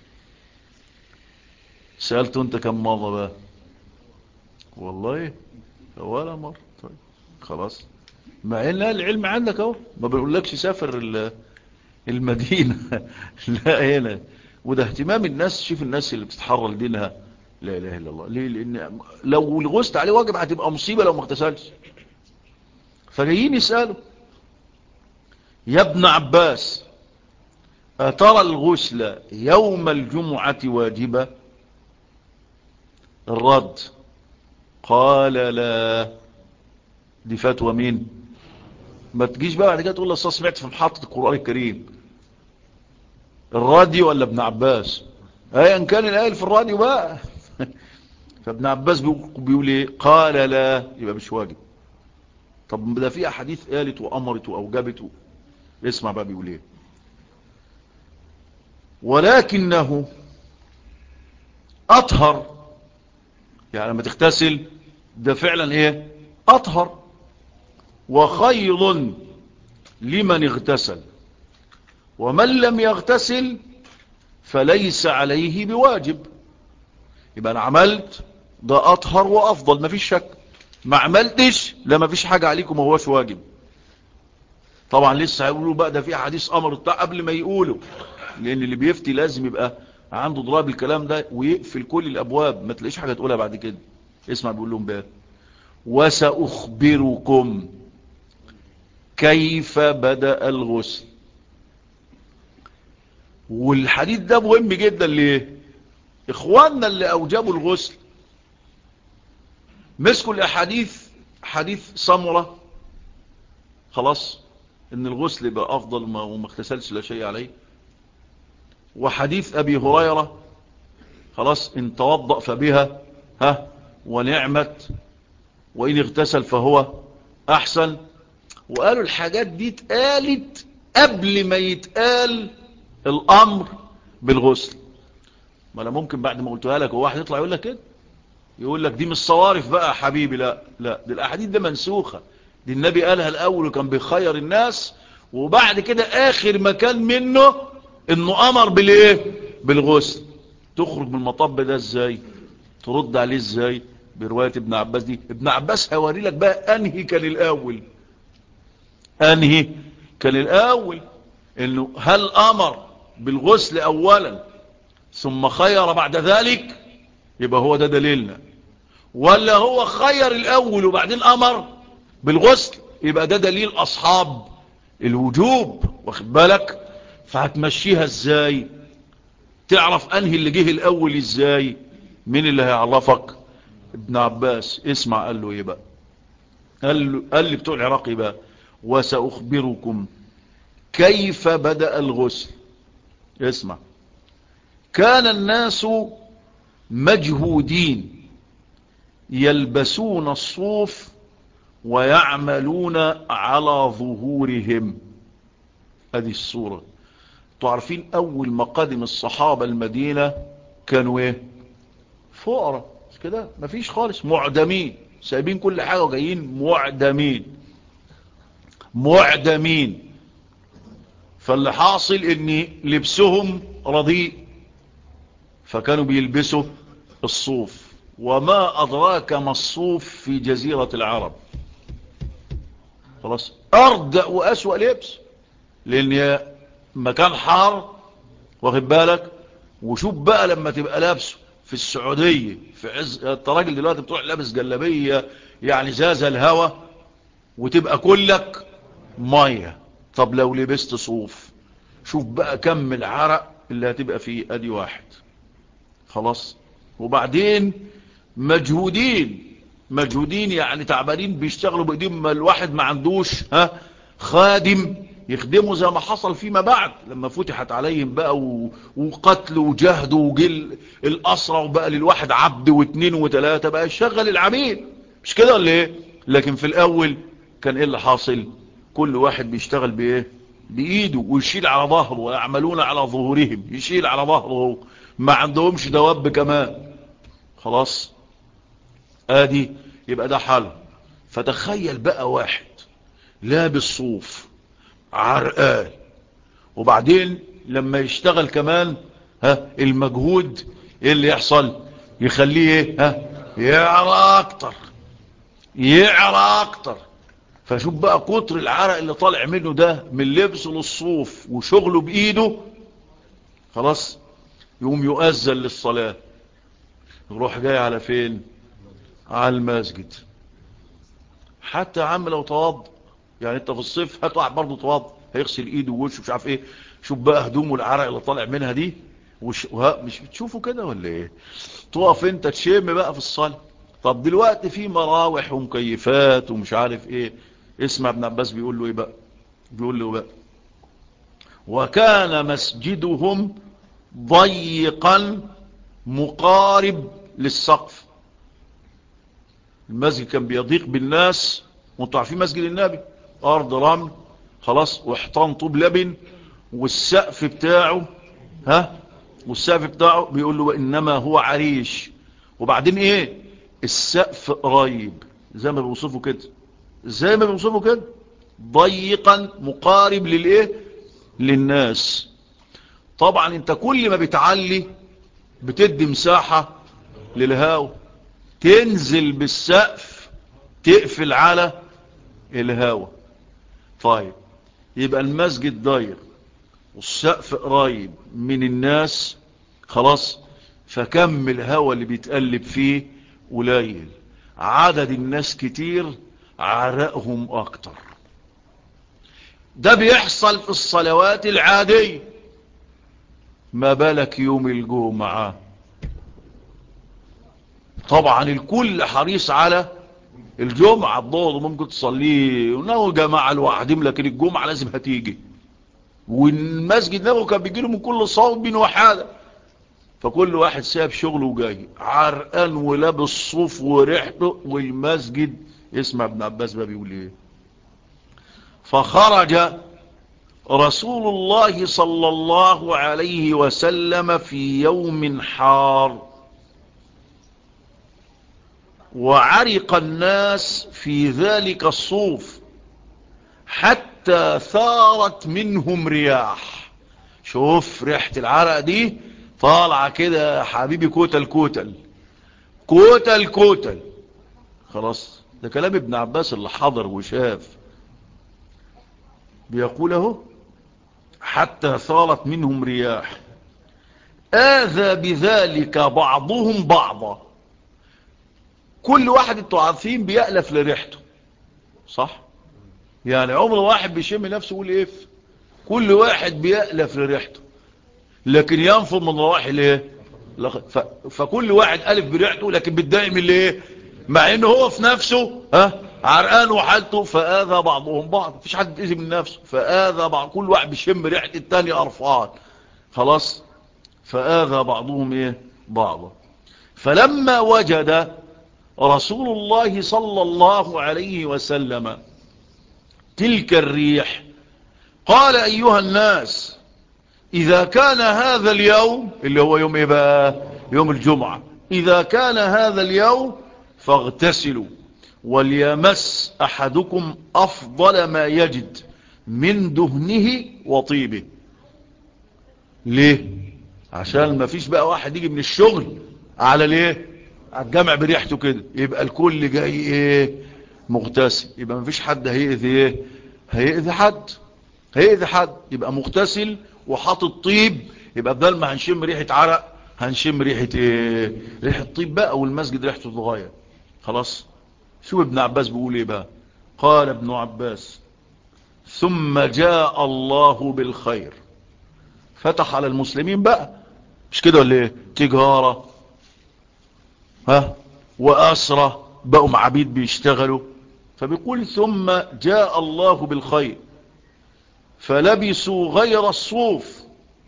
A: سألته انت كم مرة بقى؟ والله ولا مرة. طيب خلاص، مع ان العلم عندك اهو، ما بيقولكش سافر المدينة لا هنا. وده اهتمام الناس. شوف الناس اللي بتتحرى لدينها، لا اله الا الله. ليه؟ لان لو الغسل عليه واجب هتبقى مصيبة لو ما اغتسلش. فجايين يسألوا: يا ابن عباس، أترى الغسل يوم الجمعة واجبة؟ الرد: قال لا. دي فتوى مين؟ ما تجيش بقى بعد كده تقول لي اصل سمعت في محطة القرآن الكريم. الراديو ولا ابن عباس؟ ايا كان الآية في الراديو بقى فابن عباس بيقول ايه؟ قال لا، يبقى مش واجب. طب ده في احاديث قالت وامرت واوجبت. اسمع بقى بيقول ايه: ولكنه اطهر. يعني لما تغتسل ده فعلا ايه؟ اطهر. وخير لمن اغتسل، ومن لم يغتسل فليس عليه بواجب. يبقى انا عملت ده اطهر وافضل، مفيش شك. ما عملتش لا، مفيش حاجة عليكم، ما هوش واجب. طبعا لسه هيقولوا بقى ده في حديث امر بتاع قبل ما يقولوا، لان اللي بيفتي لازم يبقى عنده ضراب الكلام ده ويقفل كل الابواب، ما تلاقيش حاجة تقولها بعد كده. اسمع بيقول لهم بقى: وسأخبركم كيف بدأ الغسل. والحديث ده مهم جدا. ليه؟ اخواننا اللي اوجبوا الغسل مسكوا الاحاديث، حديث سمرة خلاص ان الغسل يبقى افضل وما اغتسلش لا شيء عليه. وحديث ابي هريرة خلاص ان توضأ فبها ونعمت وان اغتسل فهو احسن. وقالوا الحاجات دي اتقالت قبل ما يتقال الامر بالغسل. ما انا ممكن بعد ما قلتها لك واحد يطلع يقول لك كده، يقول لك دي مش صوارف بقى يا حبيبي. لا لا، دي الاحاديث دي منسوخة، دي النبي قالها الاول وكان بيخير الناس، وبعد كده اخر مكان منه انه امر بالايه؟ بالغسل. تخرج من المطب ده ازاي؟ ترد عليه ازاي برواية ابن عباس دي؟ ابن عباس هوري لك بقى انهي كان الاول، انهي كان الاول، انه هل امر بالغسل اولا ثم خير بعد ذلك، يبقى هو ده دليلنا، ولا هو خير الاول وبعدين امر بالغسل، يبقى ده دليل اصحاب الوجوب. واخد بالك؟ فهتمشيها ازاي؟ تعرف انهي اللي جه الاول ازاي؟ مين اللي هيعرفك؟ ابن عباس. اسمع قال له ايه بقى؟ قال لي بتوع العراق بقى: وسأخبركم كيف بدأ الغسل. اسمع: كان الناس مجهودين يلبسون الصوف ويعملون على ظهورهم. هذه الصورة. تعرفين اول ما قدم الصحابة المدينة كانوا ايه؟ فقراء، مش كده؟ مفيش خالص، معدمين، سايبين كل حاجة وجايين معدمين معدمين. فاللي حاصل ان لبسهم رديء، فكانوا بيلبسوا الصوف. وما أدراك ما الصوف في جزيرة العرب؟ خلاص أردأ وأسوأ لبس، لأن مكان حار. واخد بالك؟ وشوف بقى لما تبقى لابسه في السعودية في عز الراجل دلوقتي بتروح لابس جلابية يعني زاز الهوا وتبقى كلك مية. طب لو لبست صوف شوف بقى كم العرق اللي هتبقى فيه. ادي واحد. خلاص. وبعدين مجهودين يعني تعبانين بيشتغلوا بايديهم، ما الواحد ما عندوش خادم يخدمه زي ما حصل فيما بعد لما فتحت عليهم بقى وقتل وجهد وجل الأسرى، وبقى للواحد عبد واثنين وثلاثة بقى يشغل العميل. مش كده ولا ايه؟ لكن في الاول كان ايه اللي حاصل؟ كل واحد بيشتغل بايه؟ بايده، ويشيل على ظهره، ويعملون على ظهورهم، يشيل على ظهره، ما عندهمش دواب كمان. خلاص ادي يبقى ده حل. فتخيل بقى واحد لابس صوف عرقان، وبعدين لما يشتغل كمان المجهود ايه اللي يحصل؟ يخليه ايه؟ يعرق اكتر، يعرق اكتر. فشوف بقى كتر العرق اللي طالع منه ده من لبسه للصوف وشغله بايده. خلاص يقوم يؤذن للصلاة، يروح جاي على فين؟ على المسجد. حتى عم لو توض، يعني انت في الصيف هات واحد برضه توض هيغسل ايده ووشه مش عارف ايه، شوف بقى هدومه العرق اللي طالع منها دي مش بتشوفوا كده ولا ايه؟ تقف انت تشم بقى في الصلاة. طب دلوقتي في مراوح ومكيفات ومش عارف ايه. اسمع ابن عباس بيقول له ايه بقى؟ بيقول له بقى: وكان مسجدهم ضيقا مقارب للسقف. المسجد كان بيضيق بالناس، وانتوا عارفين مسجد النبي ارض رمل خلاص، وحيطان طوب لبن، والسقف بتاعه والسقف بتاعه بيقول له انما هو عريش. وبعدين ايه؟ السقف قريب زي ما بيوصفوا كده، زي ما بيوصفوا كده، ضيقا مقارب للايه؟ للناس. طبعا انت كل ما بتعلي بتدي مساحة للهواء، تنزل بالسقف تقفل على الهواء. طيب يبقى المسجد ضيق والسقف قريب من الناس. خلاص. فكم الهواء اللي بيتقلب فيه قليل، عدد الناس كتير، عرقهم اكتر. ده بيحصل في الصلوات العادية، ما بالك يوم الجمعة؟ طبعا الكل حريص على الجمعة الظهر ممكن تصليه ونو جماعة لوحدهم، لكن الجمعة لازم هتيجي. والمسجد نبوي كان بيجي له من كل صوب وحاده، فكل واحد ساب شغله وجاي عرقان ولابس صوف وريحته، والمسجد اسمع ابن عباس بقى بيقول ايه: فخرج رسول الله صلى الله عليه وسلم في يوم حار، وعرق الناس في ذلك الصوف حتى ثارت منهم رياح. شوف ريحة العرق دي طالعة كده حبيبي، كوتل كوتل كوتل كوتل. خلاص، ده كلام ابن عباس اللي حضر وشاف. بيقوله حتى ثارت منهم رياح آذى بذلك بعضهم بعضا. كل واحد انتوا عارفين بيألف لريحته، صح؟ يعني عمر واحد بيشم نفسه يقول ايه؟ كل واحد بيألف لريحته، لكن ينفض من روائح الايه؟ فكل واحد ألف بريحته، لكن بتضايق من الايه؟ مع انه هو في نفسه عرقان وحالته. فآذى بعضهم بعض، مفيش حد بيتأذي من نفسه، فآذى بعض، كل واحد بيشم ريحة التاني قرفان. خلاص، فآذى بعضهم ايه؟ بعضا. فلما وجد رسول الله صلى الله عليه وسلم تلك الريح قال: أيها الناس، إذا كان هذا اليوم، اللي هو يوم إيه بقى؟ يوم الجمعة، إذا كان هذا اليوم فاغتسلوا، وليمس أحدكم أفضل ما يجد من دهنه وطيبه. ليه؟ عشان ما فيش بقى واحد يجي من الشغل على ليه؟ على الجمع بريحته كده، يبقى الكل جاي ايه؟ مغتسل. يبقى ما فيش حد هيأذي ايه؟ هيأذي حد، هيأذي حد. يبقى مغتسل وحاطط طيب، يبقى بدل ما هنشم ريحة عرق هنشم ريحة ايه؟ ريحة طيب بقى، والمسجد ريحته تتغير. خلاص. شو ابن عباس بيقول ايه بقى؟ قال ابن عباس: ثم جاء الله بالخير، فتح على المسلمين بقى، مش كده ولا ايه؟ تجارة وأسرة، بقوا عبيد بيشتغلوا. فبيقول: ثم جاء الله بالخير فلبسوا غير الصوف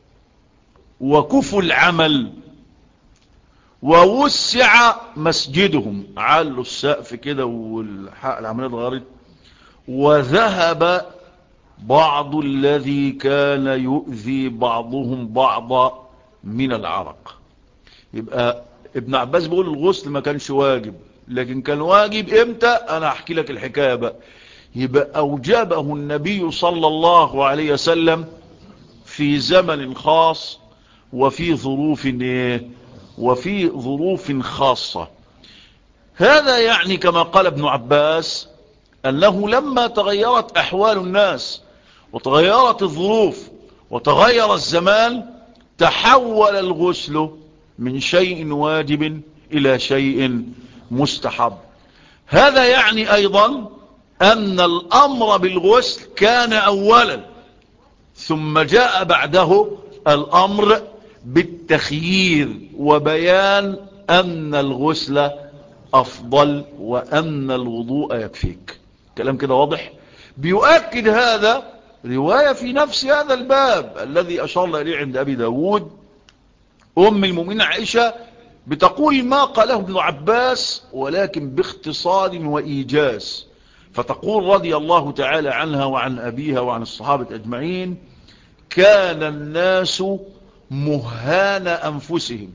A: وكفوا العمل ووسع مسجدهم، علوا السقف كده والحق العملية اتغيرت. وذهب بعض الذي كان يؤذي بعضهم بعضا من العرق. يبقى ابن عباس بيقول الغسل ما كانش واجب، لكن كان واجب امتى؟ انا احكي لك الحكاية بقى. يبقى اوجبه النبي صلى الله عليه وسلم في زمن خاص وفي ظروف وفي ظروف خاصة. هذا يعني كما قال ابن عباس أنه لما تغيرت أحوال الناس وتغيرت الظروف وتغير الزمان، تحول الغسل من شيء واجب إلى شيء مستحب. هذا يعني أيضا أن الأمر بالغسل كان أولا، ثم جاء بعده الأمر بالتخيير وبيان أن الغسل أفضل وأن الوضوء يكفيك. كلام كده واضح؟ بيؤكد هذا رواية في نفس هذا الباب الذي أشار إليه عند أبي داود. أم المؤمنين عائشة بتقول ما قاله ابن عباس ولكن باختصار وإيجاز، فتقول رضي الله تعالى عنها وعن أبيها وعن الصحابة أجمعين: كان الناس مهان أنفسهم.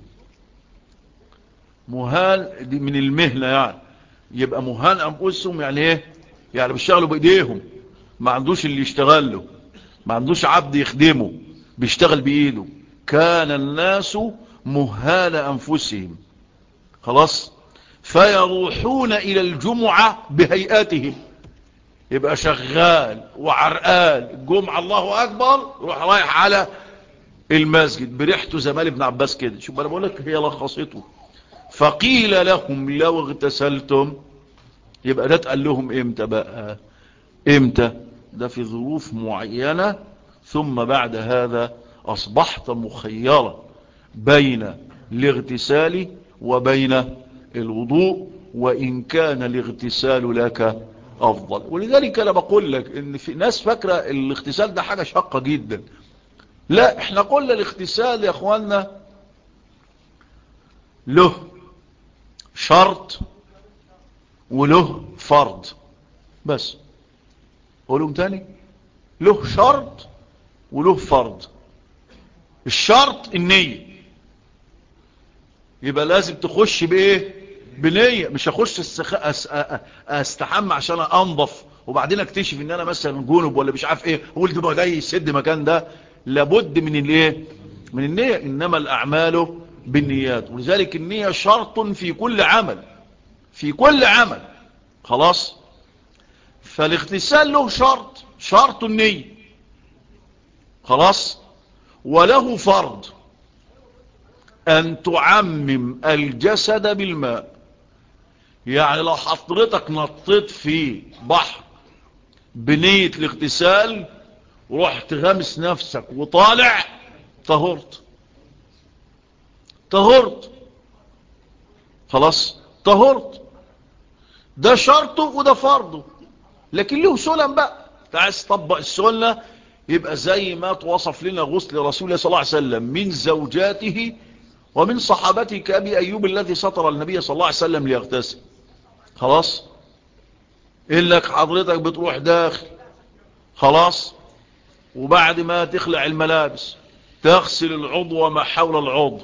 A: مهان دي من المهنة، يعني يبقى مهان أنفسهم يعني ايه؟ يعني بيشتغلوا بإيديهم، ما عندوش اللي يشتغل له، ما عندوش عبد يخدمه، بيشتغل بإيده. كان الناس مهان أنفسهم. خلاص. فيروحون إلى الجمعة بهيئاتهم، يبقى شغال وعرقال، الجمعة الله أكبر روح رايح على المسجد بريحته زي ما ابن عباس كده. شوف انا بقول لك هي لخصته. فقيل لهم لو اغتسلتم، يبقى ده اتقال لهم امتى بقى؟ امتى؟ ده في ظروف معينة. ثم بعد هذا اصبحت مخيرا بين الاغتسال وبين الوضوء، وإن كان الاغتسال لك أفضل. ولذلك أنا بقول لك إن في ناس فاكرة الاغتسال ده حاجة شاقة جدا. لا، احنا قلنا الاغتسال يا اخوانا له شرط وله فرض. بس قولهم تاني، له شرط وله فرض. الشرط النية، يبقى لازم تخش بايه؟ بنية. مش هخش استحمى عشان انضف وبعدين اكتشف ان انا مثلا جنب ولا مش عارف ايه، اقول ده يسد مكان ده. لابد من الايه؟ من النية. انما الاعمال بالنيات، ولذلك النية شرط في كل عمل، في كل عمل. خلاص. فالاغتسال له شرط النية. خلاص. وله فرض ان تعمم الجسد بالماء. يعني لو حضرتك نطيت في بحر بنية الاغتسال ورحت غمس نفسك وطالع، طهرت. خلاص، طهرت. ده شرطه وده فرضه. لكن له سنن بقى، عايز تطبق السنة يبقى زي ما توصف لنا غسل رسول الله صلى الله عليه وسلم من زوجاته ومن صحابته كأبي أيوب الذي سطر النبي صلى الله عليه وسلم ليغتسل. خلاص. إنك حضرتك بتروح داخل، خلاص، وبعد ما تخلع الملابس تغسل العضو وما حول العضو،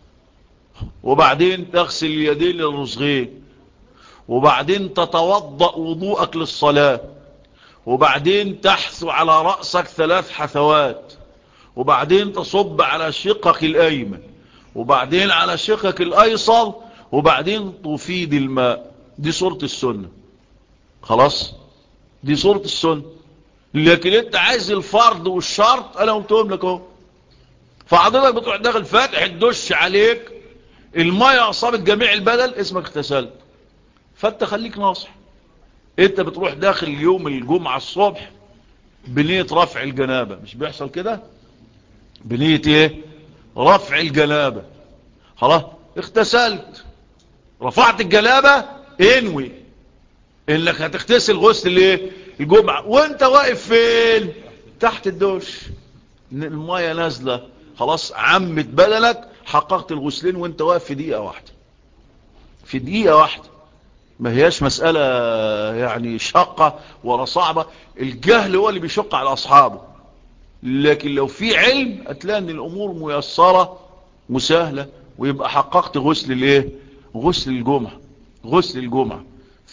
A: وبعدين تغسل اليدين للرسغين، وبعدين تتوضأ وضوءك للصلاة، وبعدين تحثو على رأسك 3 حثوات، وبعدين تصب على شقك الأيمن، وبعدين على شقك الأيسر، وبعدين تفيد الماء. دي صورة السنة. خلاص، دي صورة السنة. لكن انت عايز الفرض والشرط، انا قلتهم لك اهو. فحضرتك بتروح داخل فاتح الدش عليك، المية اصابت جميع البدن، اسمك اغتسلت. فانت خليك ناصح. انت بتروح داخل يوم الجمعة الصبح بنية رفع الجنابة، مش بيحصل كده؟ بنية ايه؟ رفع الجنابة. خلاص، اغتسلت، رفعت الجنابة، انوي انك هتغتسل غسل ايه؟ الجمعة. وانت واقف فين؟ تحت الدش، المية نازلة، خلاص عمت بدنك، حققت الغسلين وانت واقف في دقيقة واحدة. في دقيقة واحدة. ما هياش مسألة يعني شاقة ولا صعبة. الجهل هو اللي بيشق على أصحابه. لكن لو في علم هتلاقي ان الامور ميسرة مسهلة، ويبقى حققت غسل الايه؟ غسل الجمعة. غسل الجمعة.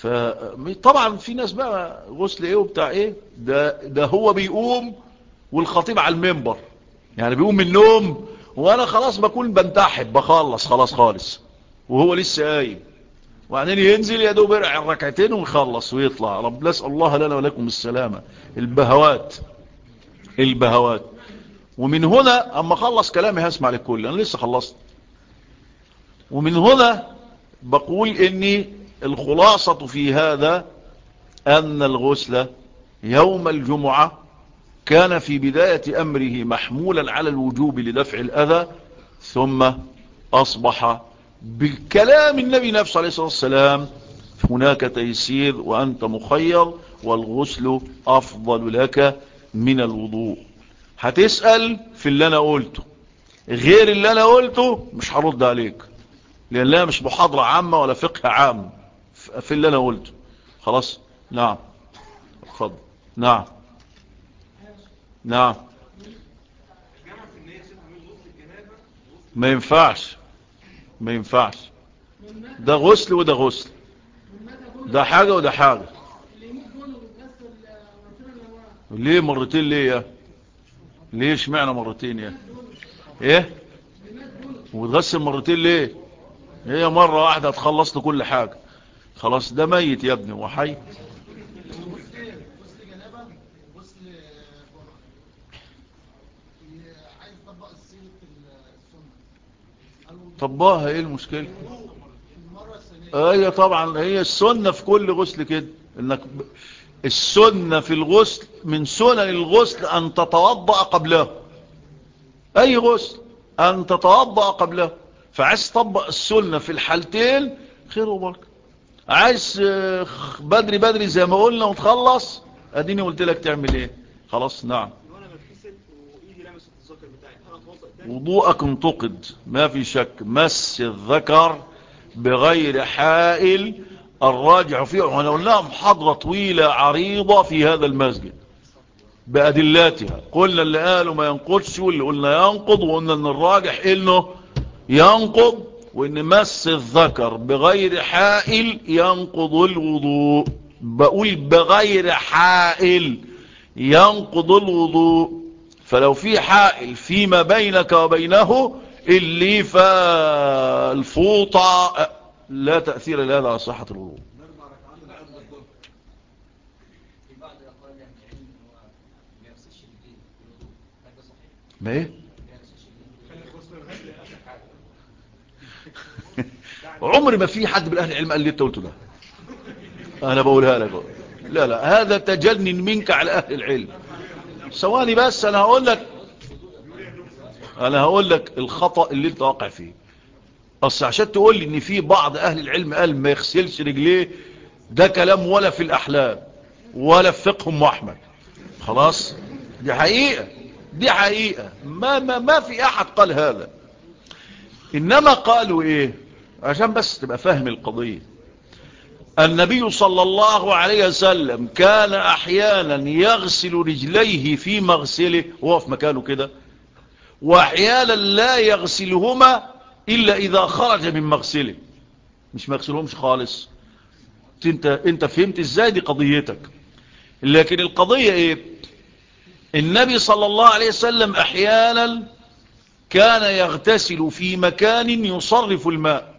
A: فطبعا في ناس بقى غسل ايه وبتاع ايه، ده هو بيقوم والخطيب على المنبر، يعني بيقوم من النوم وانا خلاص بكون بنتحب بخلص خلاص خالص، وهو لسه قايم، وبعدين ينزل يا دوب يرعى الركعتين ويخلص ويطلع. رب نسأل الله لنا ولكم السلامة. البهوات. ومن هنا اما خلص كلامي هسمع للكل، انا لسه خلصت. ومن هنا بقول اني الخلاصة في هذا ان الغسل يوم الجمعة كان في بداية امره محمولا على الوجوب لدفع الاذى، ثم اصبح بالكلام النبي نفسه عليه الصلاة والسلام هناك تيسير وانت مخير، والغسل افضل لك من الوضوء. هتسأل في اللي انا قلته، غير اللي انا قلته مش هرد عليك، لان لا مش محاضرة عامة ولا فقه عام في اللي انا قلته. خلاص. نعم، اتفضل. نعم. نعم. ما ينفعش. ما ينفعش. ده غسل وده غسل، ده حاجة وده حاجة. ليه مرتين؟ ليه يا ليه اشمعنى مرتين يا ايه؟ وتغسل مرتين ليه؟ هي مرة واحدة هتخلص له كل حاجة. خلاص، ده ميت يا ابني وحي. طباها ايه المشكلة؟ ايه طبعا، هي السنة في كل غسل كده، انك السنة في الغسل من سنن الغسل ان تتوضأ قبله. اي غسل ان تتوضأ قبله. فعايز تطبق السنة في الحالتين، خير وبركة. عايز بدري بدري زي ما قلنا وتخلص، اديني قلت لك تعمل ايه. خلاص نعم. وضوءك انتقد ما في شك. مس الذكر بغير حائل الراجع فيه، وانا قلنا محاضرة طويلة عريضة في هذا المسجد بأدلاتها. قلنا اللي قالوا ما ينقضش واللي قلنا ينقض، وقلنا ان الراجح انه ينقض، وان مس الذكر بغير حائل ينقض الوضوء. بقول بغير حائل ينقض الوضوء. فلو في حائل فيما بينك وبينه اللي فالفوطة لا تأثير لهذا على صحة الوضوء. ما ايه عمر ما في حد بالاهل العلم قال لي انت قلته ده، انا بقولها لك. لا لا، هذا تجنن منك على اهل العلم. ثواني بس، انا هقول لك الخطأ اللي انت واقع فيه. اصل عشان تقول لي ان في بعض اهل العلم قال ما يغسلش رجليه، ده كلام ولا في الاحلام ولا في فقه ام احمد. خلاص، دي حقيقة، دي حقيقة. ما في احد قال هذا. انما قالوا ايه؟ عشان بس تبقى فاهم القضية. النبي صلى الله عليه وسلم كان احيانا يغسل رجليه في مغسله وهو في مكانه كده، واحيانا لا يغسلهما الا اذا خرج من مغسله، مش مغسلهمش خالص. انت فهمت ازاي؟ دي قضيتك. لكن القضية ايه؟ النبي صلى الله عليه وسلم احيانا كان يغتسل في مكان يصرف الماء،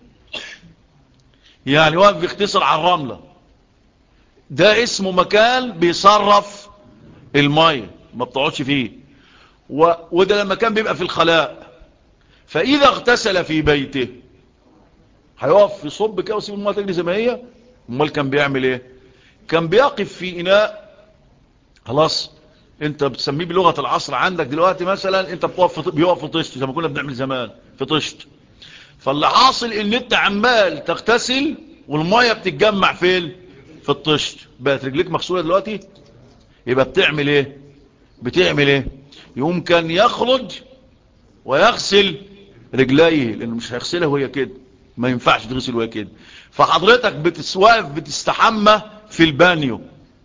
A: يعني واقف يغتسل على الرملة، ده اسمه مكان بيصرف المية ما بتقعدش فيه. وده لما كان بيبقى في الخلاء. فإذا اغتسل في بيته هيقف يصب كده ويسيب المية تجري زي ما هي؟ امال كان بيعمل ايه؟ كان بيقف في إناء. خلاص، انت بتسميه بلغة العصر عندك دلوقتي مثلا، انت بيقف في طشت زي ما كنا بنعمل زمان في طشت. فاللي حاصل ان انت عمال تغتسل والمية بتتجمع فين؟ في الطشت. بقت رجليك مغسولة دلوقتي، يبقى بتعمل ايه؟ يوم كان يخرج ويغسل رجليه، لانه مش هيغسلها وهي كده، ما ينفعش تغسل وهي كده. فحضرتك بتسواف بتستحمى في البانيو،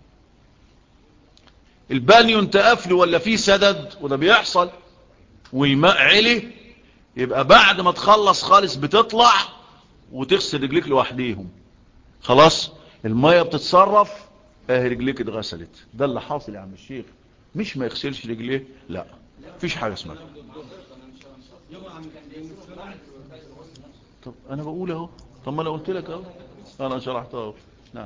A: البانيو انت قافله ولا فيه سدد، وده بيحصل، والماء علي، يبقى بعد ما تخلص خالص بتطلع وتغسل رجليك لوحديهم. خلاص، المية بتتصرف، اهي رجليك اتغسلت. ده اللي حاصل يا عم الشيخ، مش ما يغسلش رجليه، لا، مفيش حاجة اسمها. طب انا بقول اهو، طب ما انا قلت لك اهو، انا شرحت اهو. نعم.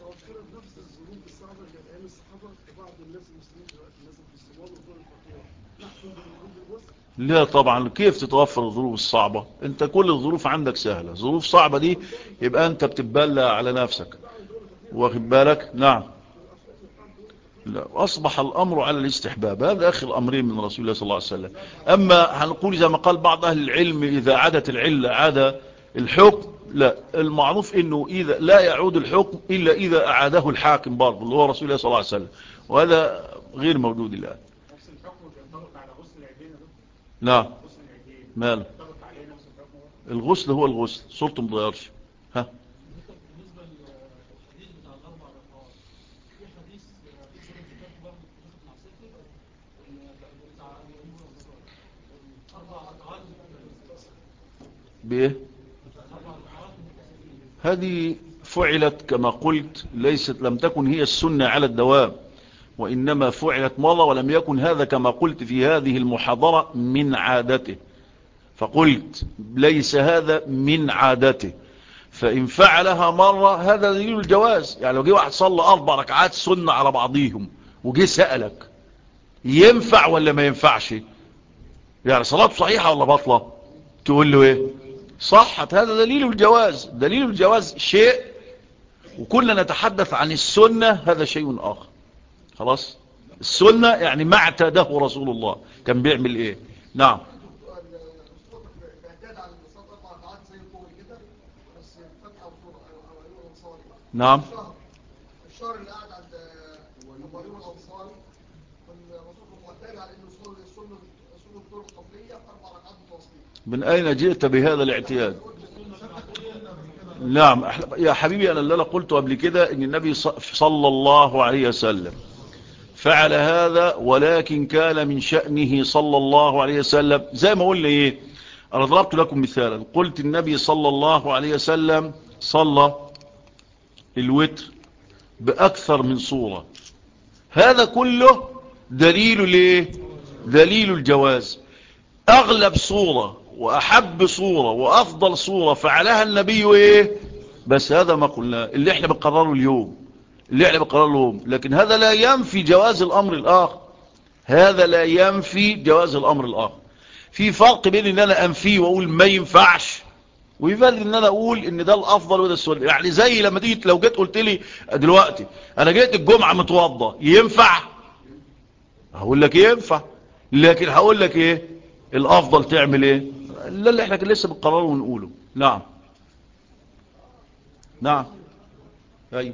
A: لا طبعا، كيف تتوفر الظروف الصعبة؟ انت كل الظروف عندك سهلة، ظروف صعبة دي يبقى انت بتبلى على نفسك، واخد بالك؟ نعم. لا، أصبح الأمر على الاستحباب، هذا آخر الأمرين من رسول الله صلى الله عليه وسلم. أما هنقول زي ما قال بعض أهل العلم إذا عادت العلة عاد الحكم، لا، المعروف إنه إذا لا يعود الحكم إلا إذا أعاده الحاكم برضه اللي هو رسول الله صلى الله عليه وسلم، وهذا غير موجود الآن.
B: نفس الحكم بينطبق على غسل العيدين.
A: نعم.
B: غسل العيدين
A: ماله؟
B: بينطبق عليه نفس الحكم.
A: الغسل هو الغسل، صورته متغيرش. ها؟
B: بالنسبه للحديث بتاع الاربع ركعات، في حديث في سوره الكهف برضه بتاخد مع سته بتاع اربع ركعات
A: بإيه؟ هذه فعلت كما قلت، ليست، لم تكن هي السنة على الدوام، وإنما فعلت مرة، ولم يكن هذا كما قلت في هذه المحاضرة من عادته. فقلت ليس هذا من عادته، فإن فعلها مرة هذا دليل الجواز. يعني لو جه واحد صلى 4 ركعات سنة على بعضيهم وجه سألك ينفع ولا ما ينفعش، يعني صلاته صحيحة ولا باطلة، تقول له ايه؟ صحت. هذا دليل الجواز. دليل الجواز شيء، وكلنا نتحدث عن السنة، هذا شيء آخر. خلاص، السنة يعني ما اعتاده رسول الله كان بيعمل ايه. نعم. نعم.
C: الشهر اللي قاعد عند ابو ايوب الانصاري والرسول معتاد على انه يصلي سنه الظهر القبليه في 4 ركعات متواصلين.
A: من اين جئت بهذا الاعتياد؟ نعم يا حبيبي، انا اللي انا قلته قبل كده ان النبي صلى الله عليه وسلم فعل هذا، ولكن كان من شأنه صلى الله عليه وسلم زي ما قلنا ايه. انا ضربت لكم مثالا، قلت النبي صلى الله عليه وسلم صلى الوتر باكثر من صورة. هذا كله دليل ليه؟ دليل الجواز. اغلب صورة واحب صورة وافضل صورة فعلها النبي ايه؟ بس هذا ما قلنا اللي احنا بنقرره اليوم، لكن هذا لا ينفي جواز الامر الاخر. هذا لا ينفي جواز الامر الاخر. في فرق بين ان انا انفيه واقول ما ينفعش، وفي فرق ان انا اقول ان ده الافضل وده السنه. يعني زي لما تيجي لو جيت قلت لي دلوقتي انا جيت الجمعه متوضى، ينفع؟ هقول لك ينفع، لكن هقول لك ايه الافضل تعمل ايه؟ لا، اللي احنا كان لسه بنقرره ونقوله. نعم نعم. ايوه.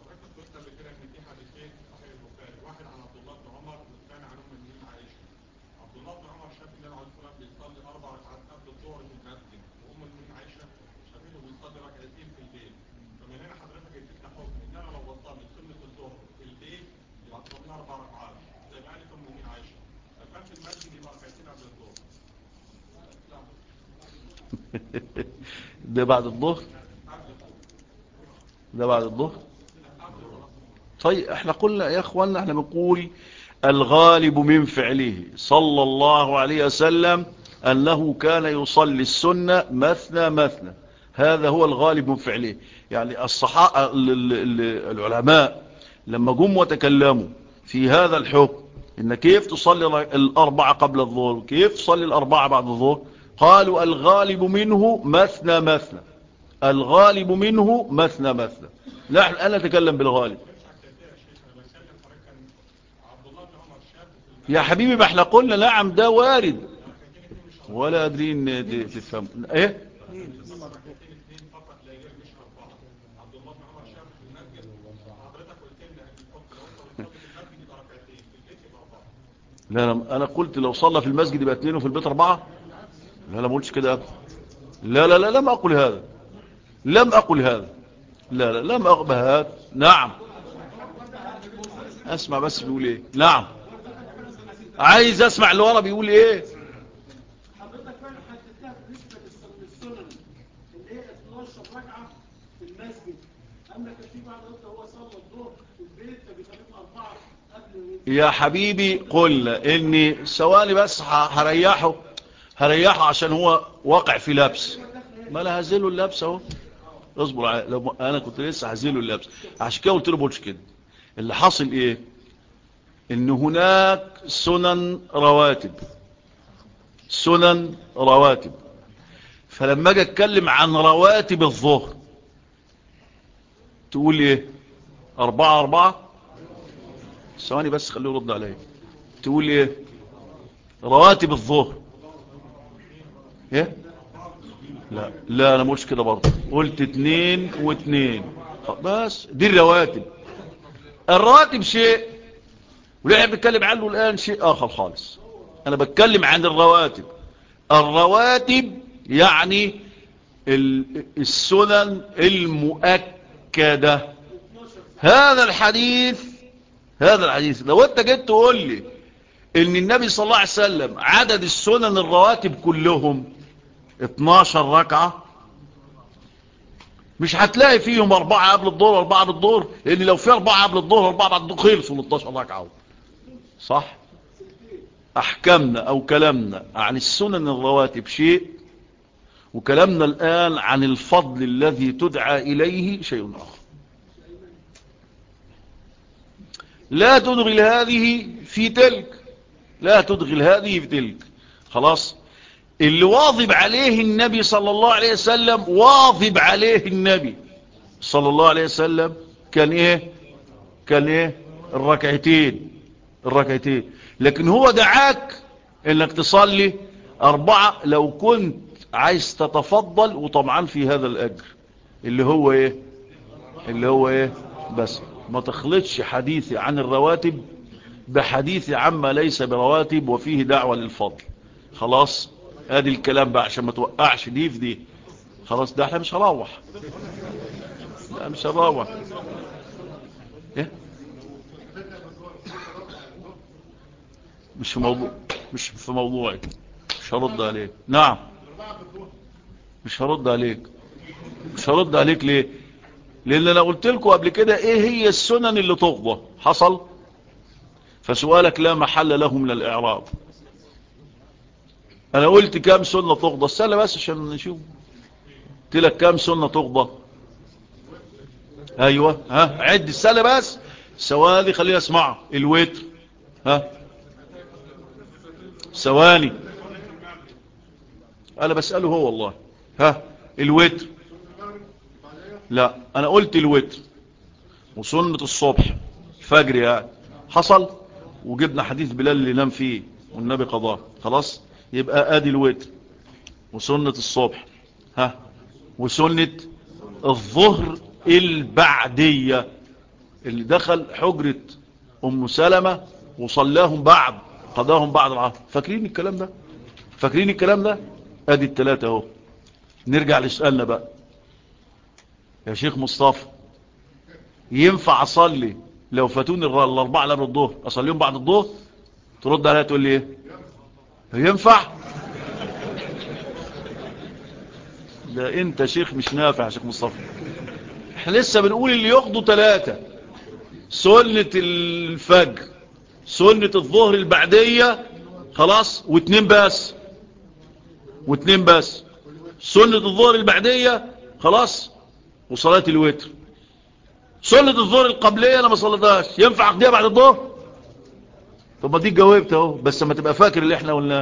A: ده بعد الظهر، ده بعد الظهر. طيب احنا قلنا يا اخوانا، احنا بنقول الغالب من فعله صلى الله عليه وسلم انه كان يصلي السنة مثنى مثنى. هذا هو الغالب من فعله. يعني الصحابة العلماء لما جم وتكلموا في هذا الحكم ان كيف تصلي الاربعة قبل الظهر كيف تصلي الاربعة بعد الظهر، قالوا الغالب منه مثنى مثنى. الغالب منه مثنى مثنى. نحن أنا نتكلم بالغالب يا حبيبي. ما احنا قلنا نعم ده وارد، ولا قادرين تفهم ايه. لا انا قلت لو صلى في المسجد يبقى 2 وفي البيت 4. لا ما قلتش كده. لا لا لا لم اقل هذا، لم اقل هذا. لا لا لم اقل هذا. نعم اسمع بس بيقول ايه. نعم عايز اسمع اللي ورا بيقول ايه.
B: حضرتك فعلا حددتها بالنسبه للسنن اللي هي 12 ركعه في المسجد، اما كان في بعض الوقت هو صلى الظهر في البيت فبيخليهم 4 قبل.
A: يا حبيبي قلنا اني ثواني بس هريحه عشان هو واقع في لبس. ما انا هزله اللبس اهو، اصبر لو انا كنت لسه هزله اللبس. عشان كده قلت له بوش كده. اللي حاصل ايه؟ ان هناك سنن رواتب، سنن رواتب. فلما اجي اتكلم عن رواتب الظهر تقول ايه؟ 4 ثواني بس خليه يرد عليا. تقول ايه رواتب الظهر؟ ايه؟ لا لا انا مش كده برضه، قلت 2 و2 بس. دي الرواتب. الرواتب شيء واللي احنا بنتكلم عنه الان شيء اخر خالص. انا بتكلم عن الرواتب. الرواتب يعني السنن المؤكدة. هذا الحديث لو انت جيت تقول لي ان النبي صلى الله عليه وسلم عدد السنن الرواتب كلهم 12 ركعة، مش هتلاقي فيهم 4 قبل الظهر و4 بعد الظهر، لان لو في 4 قبل الظهر و4 بعد الظهر خلصوا 12 ركعة. صح؟ احكامنا او كلامنا عن السنن الرواتب شيء، وكلامنا الان عن الفضل الذي تدعى اليه شيء اخر. لا تدغل هذه في تلك، لا تدغل هذه في تلك. خلاص. اللي واظب عليه النبي صلى الله عليه وسلم، واظب عليه النبي صلى الله عليه وسلم كان ايه؟ الركعتين. لكن هو دعاك انك تصلي 4 لو كنت عايز تتفضل وطمعان في هذا الاجر اللي هو ايه؟ اللي هو ايه بس. ما تخلطش حديثي عن الرواتب بحديثي عما ليس برواتب وفيه دعوة للفضل. خلاص ادي الكلام بقى عشان ما توقعش دي في دي. خلاص ده احنا مش هنروح. لا مش هنروح. ايه مش في موضوع، مش في موضوعي. مش هرد عليك. نعم مش هرد عليك. مش هرد عليك ليه؟ لان انا قلت لكم قبل كده ايه هي السنن اللي تقضى. حصل. فسؤالك لا محل له من الاعراب. انا قلت كام سنة تقضى السنة بس عشان نشوف. قلت لك كام سنة تقضى. ايوه ها عد السنة بس. ثواني خلينا اسمعها. الوتر ها ثواني انا بسأله هو والله. ها الوتر. لا انا قلت الوتر وسنة الصبح الفجر يعني. حصل. وجبنا حديث بلال اللي نام فيه والنبي قضاه. خلاص يبقى ادي الوتر وسنة الصبح. ها وسنة الظهر البعدية اللي دخل حجرة ام سلمة وصلاهم بعد قضاهم بعد العصر. فاكرين الكلام ده؟ فاكرين الكلام ده؟ ادي الثلاثة اهو. نرجع لسؤالنا بقى يا شيخ مصطفى. ينفع اصلي لو فاتوني الاربعة قبل الظهر اصليهم بعد الظهر؟ ترد عليها تقول لي ايه؟ ينفع؟ ده انت شيخ مش نافع يا شيخ مصطفى. احنا لسه بنقول اللي ياخدوا 3: سنة الفجر، سنة الظهر البعدية، خلاص، و2 بس. و2 بس. سنة الظهر البعدية خلاص وصلاة الوتر. سنة الظهر القبلية انا ما صليتهاش. ينفع اقضيها بعد الظهر؟ طب ما دي جاوبت اهو. بس ما تبقى فاكر اللي احنا قلناه.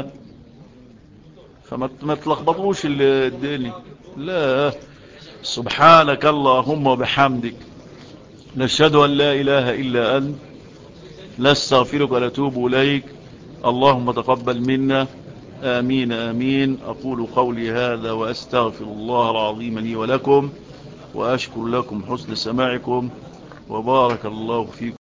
A: فما تلخبطوش الدنيا. لا. سبحانك اللهم وبحمدك نشهد أن لا إله إلا أنت نستغفرك ونتوب إليك. اللهم تقبل منا. آمين آمين. أقول قولي هذا وأستغفر الله العظيم لي ولكم وأشكر لكم حسن سماعكم وبارك الله فيكم.